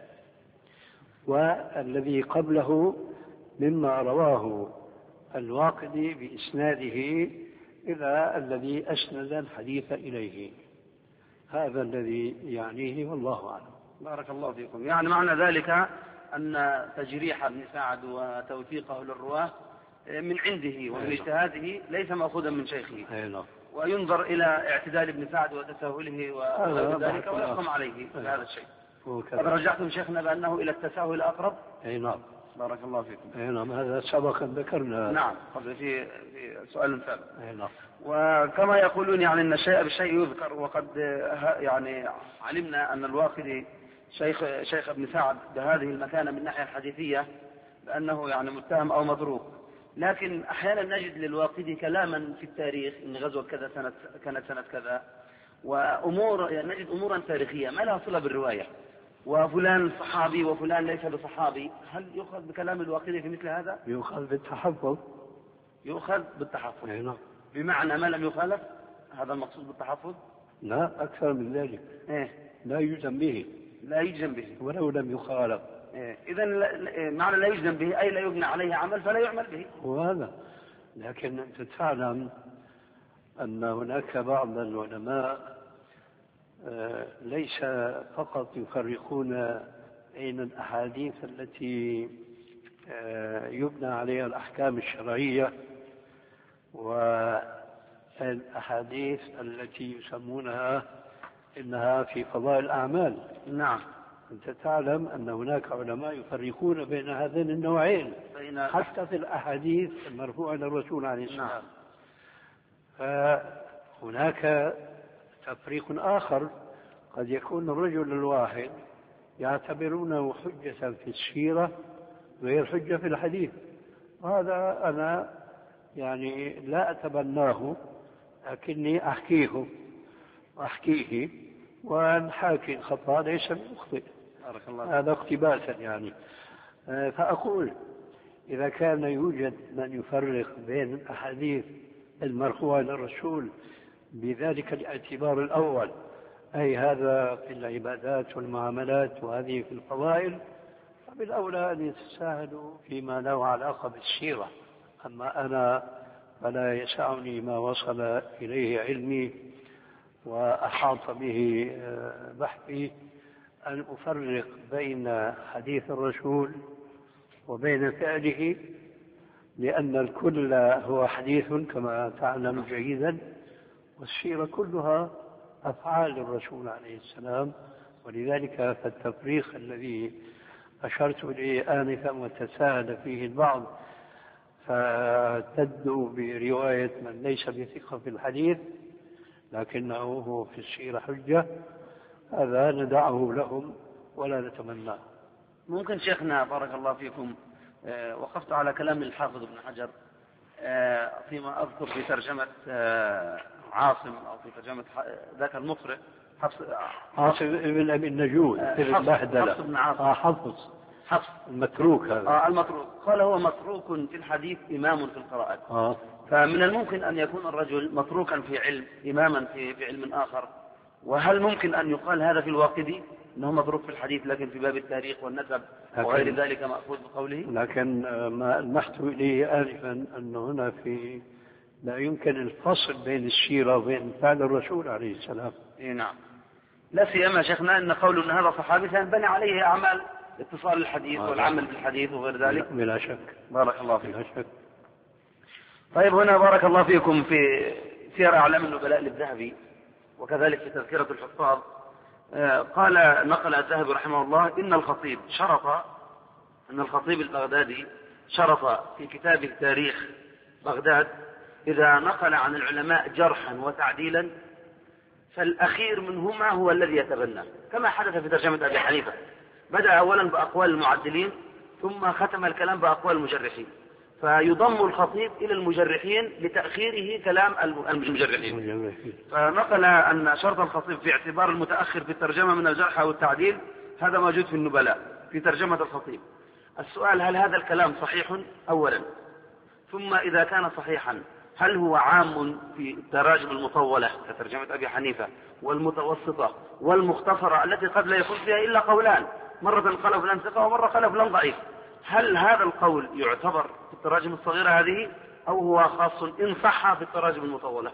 والذي قبله مما رواه الواقدي بإسناده إلى الذي أسند الحديث إليه، هذا الذي يعنيه والله أعلم. بارك الله فيكم. يعني معنى ذلك أن تجريح ابن سعد وتوثيقه للرواة من عنده ومن اجتهاده ليس مأخوذا من شيخه، وينظر إلى اعتدال ابن سعد وتساهله وذلك ويحكم عليه بهذا الشيء. قد رجعتم شيخنا بأنه إلى التساهل أقرب. نعم. بارك الله فيكم. نعم، هذا سبقا ذكرنا. نعم، قبل في سؤال سابق. نعم. وكما يقولون يعني أن الشيء بالشيء يذكر، وقد يعني علمنا أن الواقدي شيخ ابن سعد بهذه المكانة من الناحية الحديثية بأنه يعني متهم أو متروك، لكن أحيانا نجد للواقدي كلاما في التاريخ إن غزوة كذا كانت سنة كذا، وأمور يعني نجد أمورا تاريخية ما لها صلة بالرواية، وفلان صحابي وفلان ليس بصحابي. هل يؤخذ بكلام الواقدي في مثل هذا؟ يؤخذ بالتحفظ. يؤخذ بالتحفظ. نعم. بمعنى ما لم يخالف، هذا المقصود بالتحفظ؟ لا، أكثر من ذلك. لا يجزم به. لا يجزم به ولو لم يخالف. إذا معنى لا يجزم به أي لا يبنى عليه عمل فلا يعمل به. وهذا، لكن أنت تعلم أن هناك بعض العلماء ليس فقط يفرقون بين الأحاديث التي يبنى عليها الأحكام الشرعية والأحاديث التي يسمونها إنها في فضائل الأعمال. نعم. أنت تعلم أن هناك علماء يفرقون بين هذين النوعين حتى في الأحاديث المرفوعة إلى الرسول عليه السلام. نعم. فهناك تفريق آخر، قد يكون الرجل الواحد يعتبرونه حجة في السيرة غير حجة في الحديث، وهذا أنا يعني لا أتبناه، لكني أحكيه والحاكي الخطأ ليس بمخطئ، هذا اقتباسا يعني. فأقول إذا كان يوجد من يفرق بين الأحاديث المرفوعة إلى الرسول بذلك الاعتبار الأول، أي هذا في العبادات والمعاملات وهذه في الفضائل، فبالأولى أن يتساهلوا فيما له علاقة بالسيرة. أما أنا فلا يسعني ما وصل إليه علمي وأحاط به بحثي أن أفرق بين حديث الرسول وبين فعله، لأن الكل هو حديث كما تعلم جيدا، والسيرة كلها أفعال الرسول عليه السلام. ولذلك فالتفريق الذي أشرت إليه آنفا وتساهل فيه البعض فاعتدوا برواية من ليس بثقة في الحديث لكنه هو في السيرة حجة، هذا ندعه لهم ولا نتمناه. ممكن شيخنا بارك الله فيكم وقفت على كلام الحافظ ابن حجر فيما أذكر في ترجمة عاصم أو في ترجمة ذاك المقرئ عاصم ابن أبي النجود حفص بن عاصم حفص المتروك هذا المتروك، قال هو متروك في الحديث إمام في القراءات. فمن الممكن أن يكون الرجل متروكا في علم إماما في علم آخر، وهل ممكن أن يقال هذا في الواقدي أنه متروك في الحديث لكن في باب التاريخ والنسب وغير ذلك مأخوذ بقوله؟ لكن ما لمحت إليه آنفا أن هنا لا يمكن الفصل بين السيرة وبين فعل الرسول عليه السلام. نعم، لا سيما شيخنا أن قول أن هذا صحابي سينبني عليه أعمال اتصال الحديث والعمل بالحديث وغير ذلك. بلا شك. بارك الله فيكم. بلا شك. طيب هنا بارك الله فيكم في سير أعلام النبلاء للذهبي وكذلك في تذكرة الحفاظ قال نقل الذهبي رحمه الله إن الخطيب البغدادي شرط في كتابه تاريخ بغداد إذا نقل عن العلماء جرحا وتعديلا فالأخير منهما هو الذي يتبنى، كما حدث في ترجمة أبي حنيفة، بدأ أولا بأقوال المعدلين ثم ختم الكلام بأقوال المجرحين، فيضم الخطيب إلى المجرحين لتأخيره كلام المجرحين. فنقل أن شرط الخطيب في اعتبار المتأخر في الترجمة من الجرح أو التعديل هذا موجود في النبلاء في ترجمة الخطيب. السؤال: هل هذا الكلام صحيح أولا؟ ثم إذا كان صحيحا هل هو عام في التراجم المطولة كترجمة أبي حنيفة والمتوسطة والمختصرة التي قد لا يكون فيها إلا قولان، مرة قال فلان ثقة ومرة قال فلان ضعيف؟ هل هذا القول يعتبر في التراجم الصغيرة هذه أو هو خاص إن صح في التراجم المطولة؟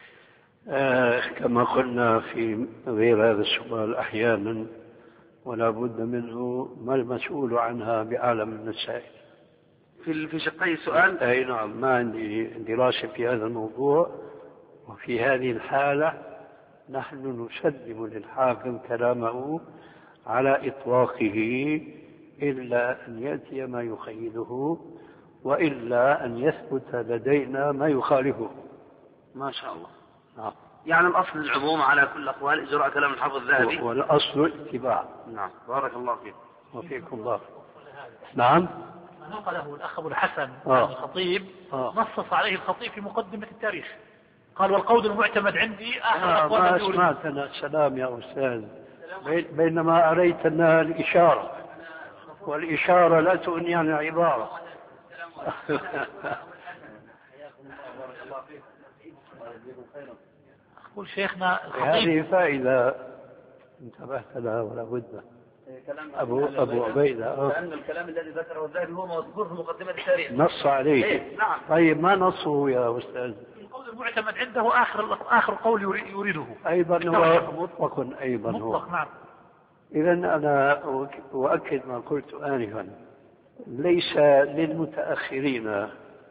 كما قلنا في غير هذا السؤال أحيانا ولا بد منه، ما المسؤول عنها بأعلم من السائل. في شقي السؤال؟ أي نعم، ما عندي دراسة في هذا الموضوع. وفي هذه الحالة نحن نسلم للحاكم كلامه على إطلاقه إلا أن يأتي ما يقيده، وإلا أن يثبت لدينا ما يخالفه. ما شاء الله. نعم. يعني الأصل العموم على كل الأقوال إجراء كلام الحافظ الذهبي، والأصل الاتباع. نعم، بارك الله فيك. وفيكم الله. نعم. ما نقله الأخ أبو الحسن عن الخطيب نصص عليه الخطيب في مقدمة التاريخ، قال: والقول المعتمد عندي آخر ما سمعتنا السلام يا أستاذ، بينما أريتنا الإشارة، والإشارة لا تغني عن العبارة. أقول شيخنا هذه فائدة انتبهت لها ولا بد. أبو عبيدة لأن الكلام الذي ذكره الذهبي هو مذكور في مقدمة التاريخ، نص عليه. نعم. طيب ما نصه يا أستاذ؟ القول المعتمد عنده آخر قول يريده أيضا هو مطلق، أيضا هو مطلق. نعم. إذا أنا أؤكد ما قلت آنفا، ليس للمتأخرين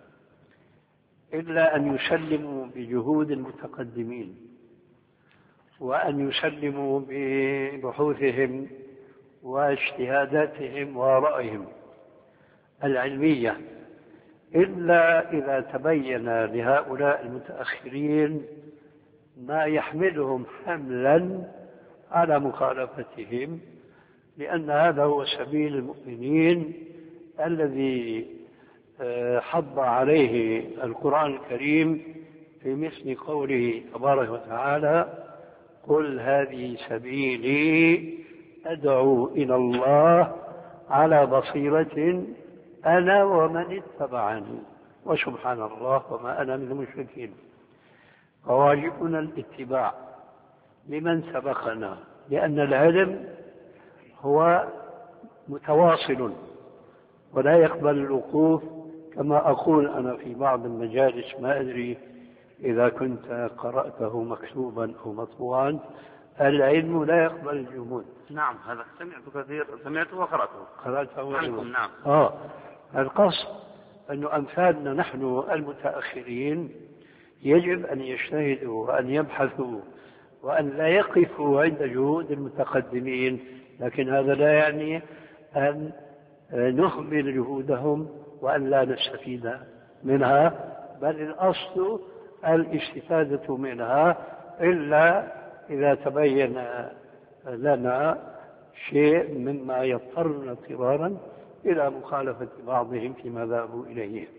إلا أن يسلموا بجهود المتقدمين، وأن يسلموا ببحوثهم واجتهاداتهم ورأيهم العلمية، إلا إذا تبين لهؤلاء المتأخرين ما يحملهم حملا على مخالفتهم، لأن هذا هو سبيل المؤمنين الذي حض عليه القرآن الكريم في مثل قوله تبارك وتعالى: قل هذه سبيلي أدعو إلى الله على بصيرة أنا ومن اتبعني وسبحان الله وما أنا من المشركين. فواجبنا الاتباع لمن سبقنا، لأن العلم هو متواصل ولا يقبل الوقوف، كما أقول أنا في بعض المجالس، ما أدري إذا كنت قرأته مكتوبا أو مطبوعا: العلم لا يقبل الجمود. نعم، هذا سمعته كثير، سمعته وقرأته عنكم. نعم. القصد أن أمثالنا نحن المتأخرين يجب أن يجتهدوا وأن يبحثوا وأن لا يقفوا عند جهود المتقدمين، لكن هذا لا يعني أن نهمل جهودهم وأن لا نستفيد منها، بل الأصل الاستفادة منها، إلا إذا تبين لنا شيء مما يضطرنا اضطرارا إلى مخالفة بعضهم فيما ذهبوا إليه.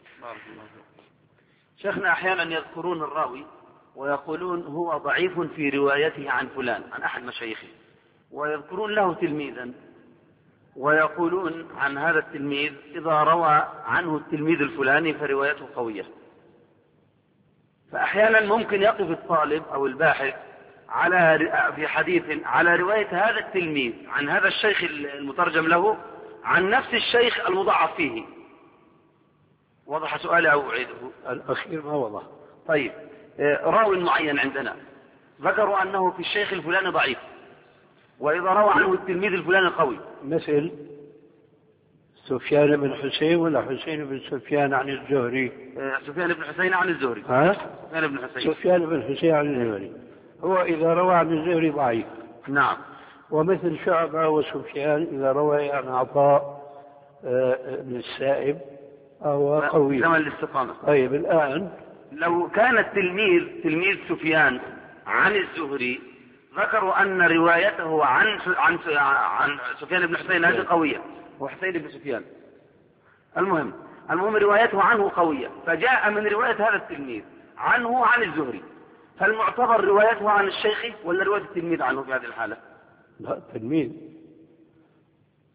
شيخنا أحيانا يذكرون الراوي ويقولون هو ضعيف في روايته عن فلان، عن أحد مشايخه، ويذكرون له تلميذا ويقولون عن هذا التلميذ إذا روى عنه التلميذ الفلاني فروايته قوية. فأحيانا ممكن يقف الطالب أو الباحث في حديث على رواية هذا التلميذ عن هذا الشيخ المترجم له عن نفس الشيخ المضاعف فيه. وضح سؤالي أو أعيده؟ الأخير ما وضح. طيب، راوي معين عندنا ذكروا أنه في الشيخ الفلاني ضعيف، وإذا روى عنه التلميذ الفلاني قوي، مثل سفيان بن حسين ولا حسين بن سفيان عن الزهري؟ سفيان بن حسين عن الزهري. سفيان بن حسين عن الزهري، هو إذا روى عن الزهري ضعيف. نعم. ومثل شعبة وسفيان إذا روى عن عطاء بن السائب أو قوي، زمن الاستقامة. طيب، الآن لو كان التلميذ تلميذ سفيان عن الزهري ذكروا أن روايته عن سفيان بن حسين هذه قوية، وحسين بن سفيان، المهم روايته عنه قوية، فجاء من رواية هذا التلميذ عنه عن الزهري، هل معتبر روايته عن الشيخ ولا رواية التلميذ عنه في هذه الحالة؟ لا، التلميذ.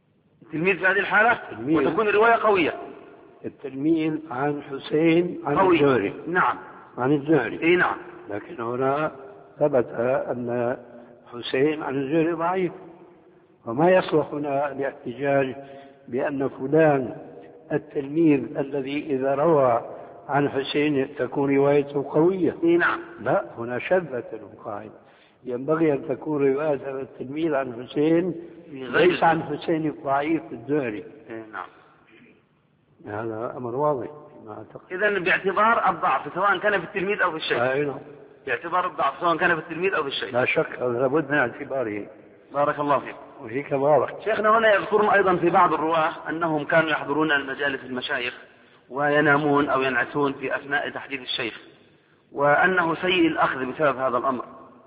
تلميذ في هذه الحالة وتكون الرواية قوية. التلميذ عن حسين عن قوي. الزهري. نعم. عن الزهري. اي نعم. لكن هنا ثبت أن حسين عن الزهري ضعيف، وما يصلح هنا الاحتجاج بأن فلان التلميذ الذي إذا روى عن حسين تكون روايته قوية. اي نعم. لا، هنا شذت القاعدة. ينبغي أن تكون رواية هذا التلميذ عن حسين ليس عن حسين الضعيف الزهري. نعم. هذا أمر واضح. إذن باعتبار الضعف سواء كان في التلميذ أو في الشيخ. نعم. باعتبار الضعف سواء كان في التلميذ أو في الشيخ. لا شك، لابد من اعتباره. بارك الله فيك. وهيك واضح. شيخنا هنا يذكرون أيضا في بعض الرواة أنهم كانوا يحضرون المجالس المشايخ وينامون أو ينعسون في أثناء تحديث الشيخ، وأنه سيء الأخذ بسبب هذا الأمر،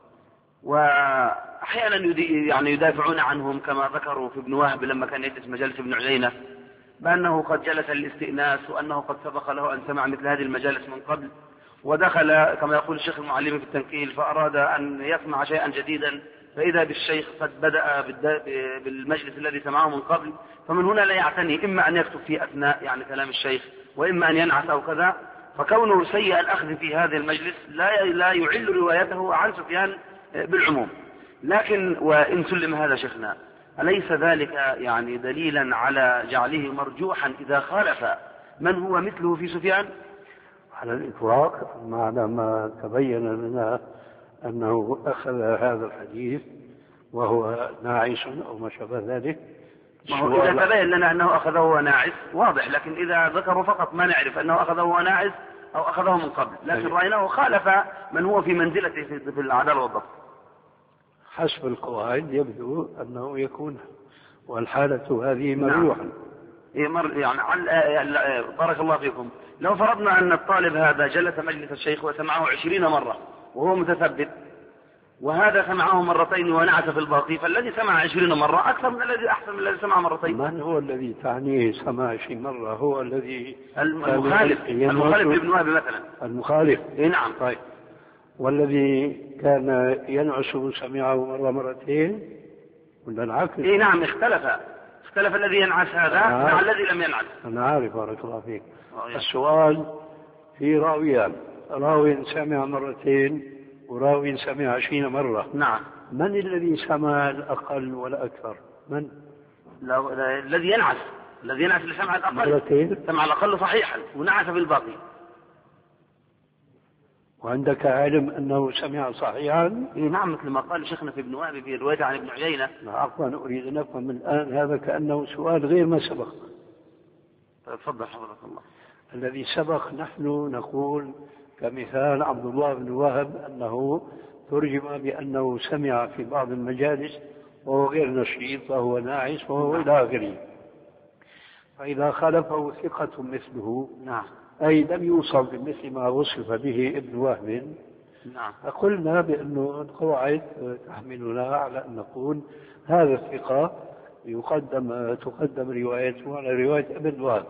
وأحيانا يعني يدافعون عنهم كما ذكروا في ابن وهب لما كان يجلس مجالس ابن عيينة بأنه قد جلس للاستئناس وأنه قد سبق له أن سمع مثل هذه المجالس من قبل، ودخل كما يقول الشيخ المعلم في التنكيل فأراد أن يسمع شيئا جديدا فإذا بالشيخ قد بدأ بالمجلس الذي سمعه من قبل، فمن هنا لا يعتني إما أن يكتب في أثناء يعني كلام الشيخ وإما أن ينعس أو كذا، فكونه سيء الأخذ في هذا المجلس لا يعل روايته عن سفيان بالعموم. لكن وإن سلم هذا شيخنا، أليس ذلك يعني دليلا على جعله مرجوحا إذا خالف من هو مثله في سفيان؟ على الإطلاق، ما تبين لنا أنه أخذ هذا الحديث وهو ناعس أو ما شابه ذلك. إذا تبين لنا أنه أخذه وهو ناعس واضح، لكن إذا ذكروا فقط ما نعرف أنه أخذه وهو ناعس أو أخذه من قبل، لكن رأيناه خالف من هو في منزلته في العدالة والضبط. حسب القواعد يبدو أنه يكون، والحالة هذه مرجوحة. يعني بارك الله فيكم، لو فرضنا أن الطالب هذا جلس مجلس الشيخ وسمعه 20 مرة وهو متثبت، وهذا سمعه مرتين ونعس في الباقي، فالذي سمع 20 مرة أكثر من الذي أحسن من الذي سمع مرتين. من هو الذي تعنيه سمع 20 مرة؟ هو الذي المخالف لابن وهب مثلا. المخالف. نعم. طيب، والذي كان ينعس سمعه مرة مرتين ولا العكس؟ نعم، اختلف الذي ينعس هذا مع الذي لم ينعس. أنا عارف، بارك الله فيك. السؤال في راويان، راوي سمع مرتين وراوي سمع 20 مرة. نعم. من الذي سمع الأقل ولا أكثر؟ من؟ الذي ينعس اللي سمع الأقل مرتين. سمع الأقل صحيحا ونعس في الباقي. وعندك علم أنه سمع صحيحا؟ نعم، مثل ما قال شيخنا في ابن وهب في رواية عن ابن عيينة. عفوا، أريد أن أفهم الآن، هذا كأنه سؤال غير ما سبق. تفضل حضرة الله. الذي سبق نحن نقول كمثال عبد الله بن وهب أنه ترجم بأنه سمع في بعض المجالس وهو غير نشيط وهو ناعس وهو إلى آخره، فإذا خالفه ثقة مثله، نعم، أي لم يوصف بمثل ما وصف به ابن وهب، نعم، فقلنا بأنه القواعد تحملنا على أن نقول هذا الثقة تقدم روايته على رواية ابن وهب.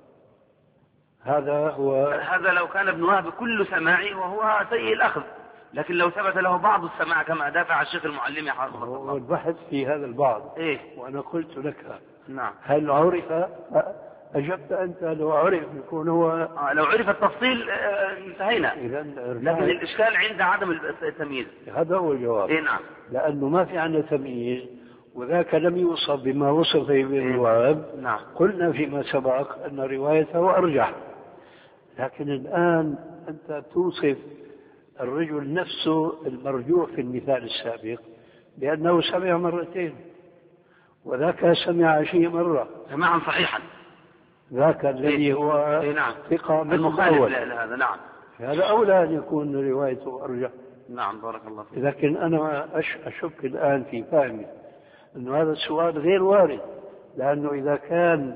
هذا لو كان ابن وهب كل سماعي وهو سيء الأخذ، لكن لو ثبت له بعض السماع كما دافع الشيخ المعلم حافظه الله. البحث في هذا البعض. وأنا قلت لك نعم، هل عرف؟ أجبت أنت لو عرف يكون هو لو عرف التفصيل انتهينا، لكن الإشكال عند عدم التمييز. هذا هو الجواب. نعم، لأنه ما في عندنا تمييز وذاك لم يوصف بما وصف ابن وهب. نعم. قلنا فيما سبق أن روايته أرجح، لكن الآن أنت توصف الرجل نفسه المرجوح في المثال السابق بأنه سمع مرتين وذاك سمع 20 مرة سماعا صحيحا، ذاك الذي هو نعم ثقة المخالف لهذا. نعم، هذا أولى أن يكون روايته أرجح. نعم، بارك الله فيك. لكن أنا أشك الآن في فهمي أن هذا السؤال غير وارد، لأنه إذا كان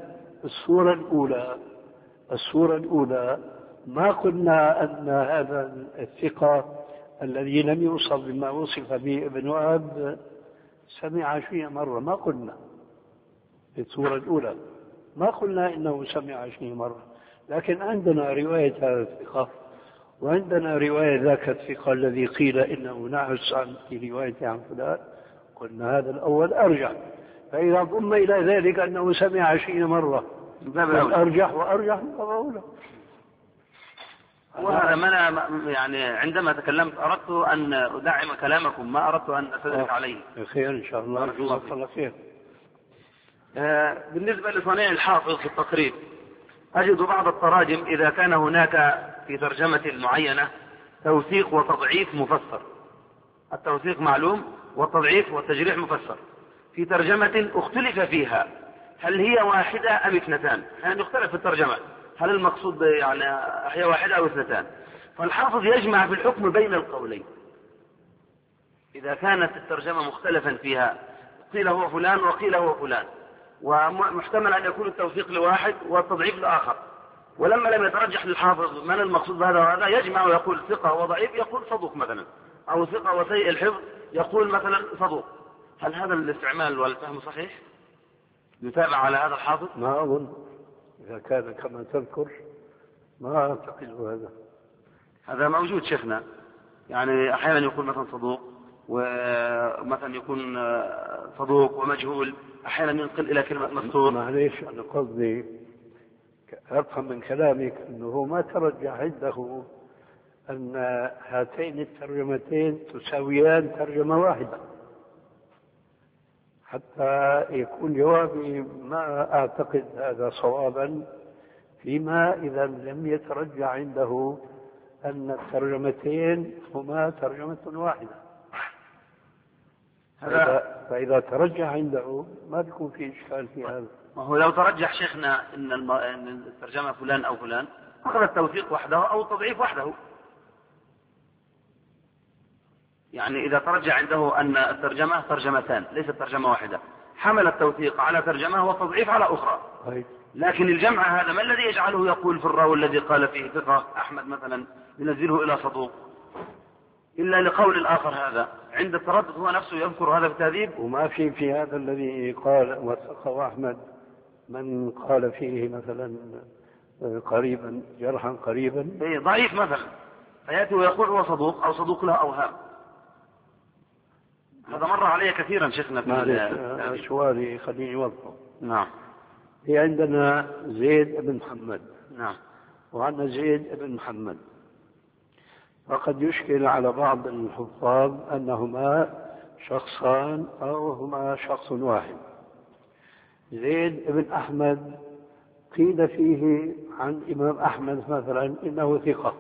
الصورة الأولى ما قلنا أن هذا الثقة الذي لم يوصف بما وصف به ابن وهب سمع 20 مرة، ما قلنا في الصورة الأولى، ما قلنا إنه سمع 20 مرة، لكن عندنا رواية هذا الثقة وعندنا رواية ذاك الثقة الذي قيل إنه نعس في رواية عن فلان، قلنا هذا الأول أرجع. فإذا ضم إلى ذلك أنه سمع 20 مرة أرجح وأرجح أولى. وهذا ما أنا يعني عندما تكلمت أردت أن أدعم كلامكم، ما أردت أن أستدرك عليه. خير إن شاء الله. الله خير. بالنسبة لصنيع الحافظ في التقريب، أجد بعض التراجم إذا كان هناك في ترجمة معينة توثيق وتضعيف مفسر، التوثيق معلوم والتضعيف والتجريح مفسر، في ترجمة اختلف فيها هل هي واحدة أم اثنتان، يعني يختلف في الترجمة هل المقصود يعني هي واحدة أو اثنتان، فالحافظ يجمع في الحكم بين القولين. إذا كانت الترجمة مختلفا فيها قيل هو فلان وقيل هو فلان، ومحتمل أن يكون التوثيق لواحد والتضعيف لآخر، ولما لم يترجح للحافظ من المقصود بهذا وهذا يجمع ويقول ثقة وضعيف يقول صدوق مثلا، أو ثقة وسيء الحفظ يقول مثلا صدوق. هل هذا الاستعمال والفهم صحيح؟ يتابع على هذا الحافظ؟ ما أظن، إذا كان كما تذكر ما أعتقد هذا موجود شيخنا، يعني أحيانا يكون مثلا صدوق ومثلا يكون صدوق ومجهول، أحيانا ينقل إلى كلمة مستور. معليش أنا قصدي أفهم من كلامك أنه ما ترجح عنده أن هاتين الترجمتين تساويان ترجمة واحدة، حتى يكون جوابي ما أعتقد هذا صوابا، فيما إذا لم يترجح عنده أن الترجمتين هما ترجمة واحدة. فإذا ترجح عنده ما تكون في إشكال في هذا. وهو لو ترجح شيخنا أن الترجمة فلان أو فلان أخذ التوثيق وحده أو التضعيف وحده، يعني إذا ترجح عنده أن الترجمة ترجمتان ليست ترجمة واحدة، حمل التوثيق على ترجمة والتضعيف على أخرى. لكن الجمع هذا ما الذي يجعله يقول في الراوي الذي قال فيه ثقة أحمد مثلا ينزله إلى صدوق إلا لقول الآخر هذا؟ عند التردد هو نفسه يذكر هذا في التهذيب. وما في هذا الذي قال وثقه أحمد من قال فيه مثلا قريبا جرحا قريبا ضعيف مثلا، فيأتي ويقول هو صدوق أو صدوق له أوهام. هذا مر علي كثيرا شيخنا في سؤالي خليني يوضحه. نعم. في عندنا زيد بن محمد. نعم. وعندنا زيد بن محمد، فقد يشكل على بعض الحفاظ أنهما شخصان أو هما شخص واحد. زيد بن أحمد قيل فيه عن الإمام أحمد مثلا إنه ثقة،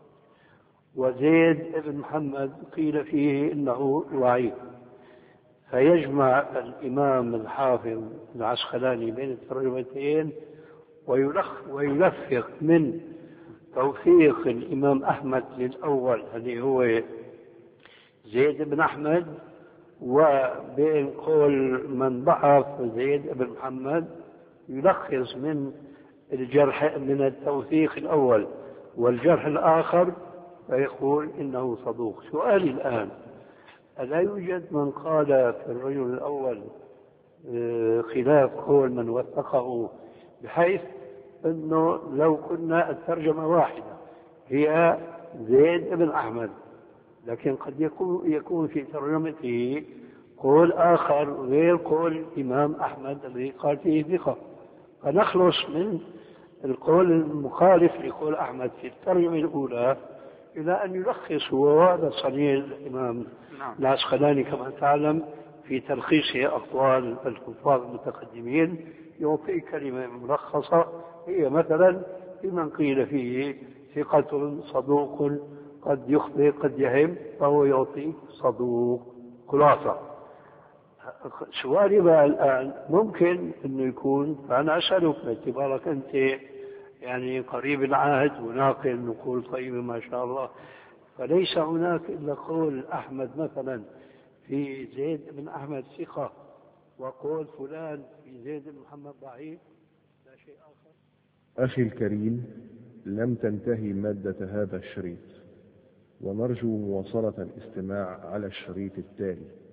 وزيد بن محمد قيل فيه إنه ضعيف، فيجمع الإمام الحافظ العسقلاني بين الترجمتين ويلفق من توثيق الإمام أحمد للأول الذي هو زيد بن أحمد، وبين قول من ضعف زيد بن محمد يلخص من الجرح من التوثيق الأول والجرح الآخر فيقول إنه صدوق. سؤالي الآن، ألا يوجد من قال في الرجل الأول خلاف قول من وثقه، بحيث أنه لو كنا الترجمة واحدة هي زيد بن أحمد، لكن قد يكون في ترجمته قول آخر غير قول الإمام أحمد الذي قال فيه ثقة، فنخلص من القول المخالف لقول أحمد في الترجمة الأولى إلى أن يلخص، وهذا صنيع الإمام العسقلاني كما تعلم في تلخيصه أقوال الحفاظ المتقدمين، يعطي كلمة ملخصة هي مثلا لمن قيل فيه ثقة صدوق قد يخطئ قد يهم فهو يعطي صدوق خلاصة. سؤالي بقى الآن، ممكن أنه يكون، فأنا أسألك باعتبارك أنت يعني قريب العهد وناقل نقول طيبة ما شاء الله، فليس هناك إلا قول أحمد مثلا في زيد بن أحمد ثقة وقول فلان في زيد بن محمد ضعيف، لا شيء آخر؟ أخي الكريم، لم تنتهي مادة هذا الشريط، ونرجو مواصلة الاستماع على الشريط التالي.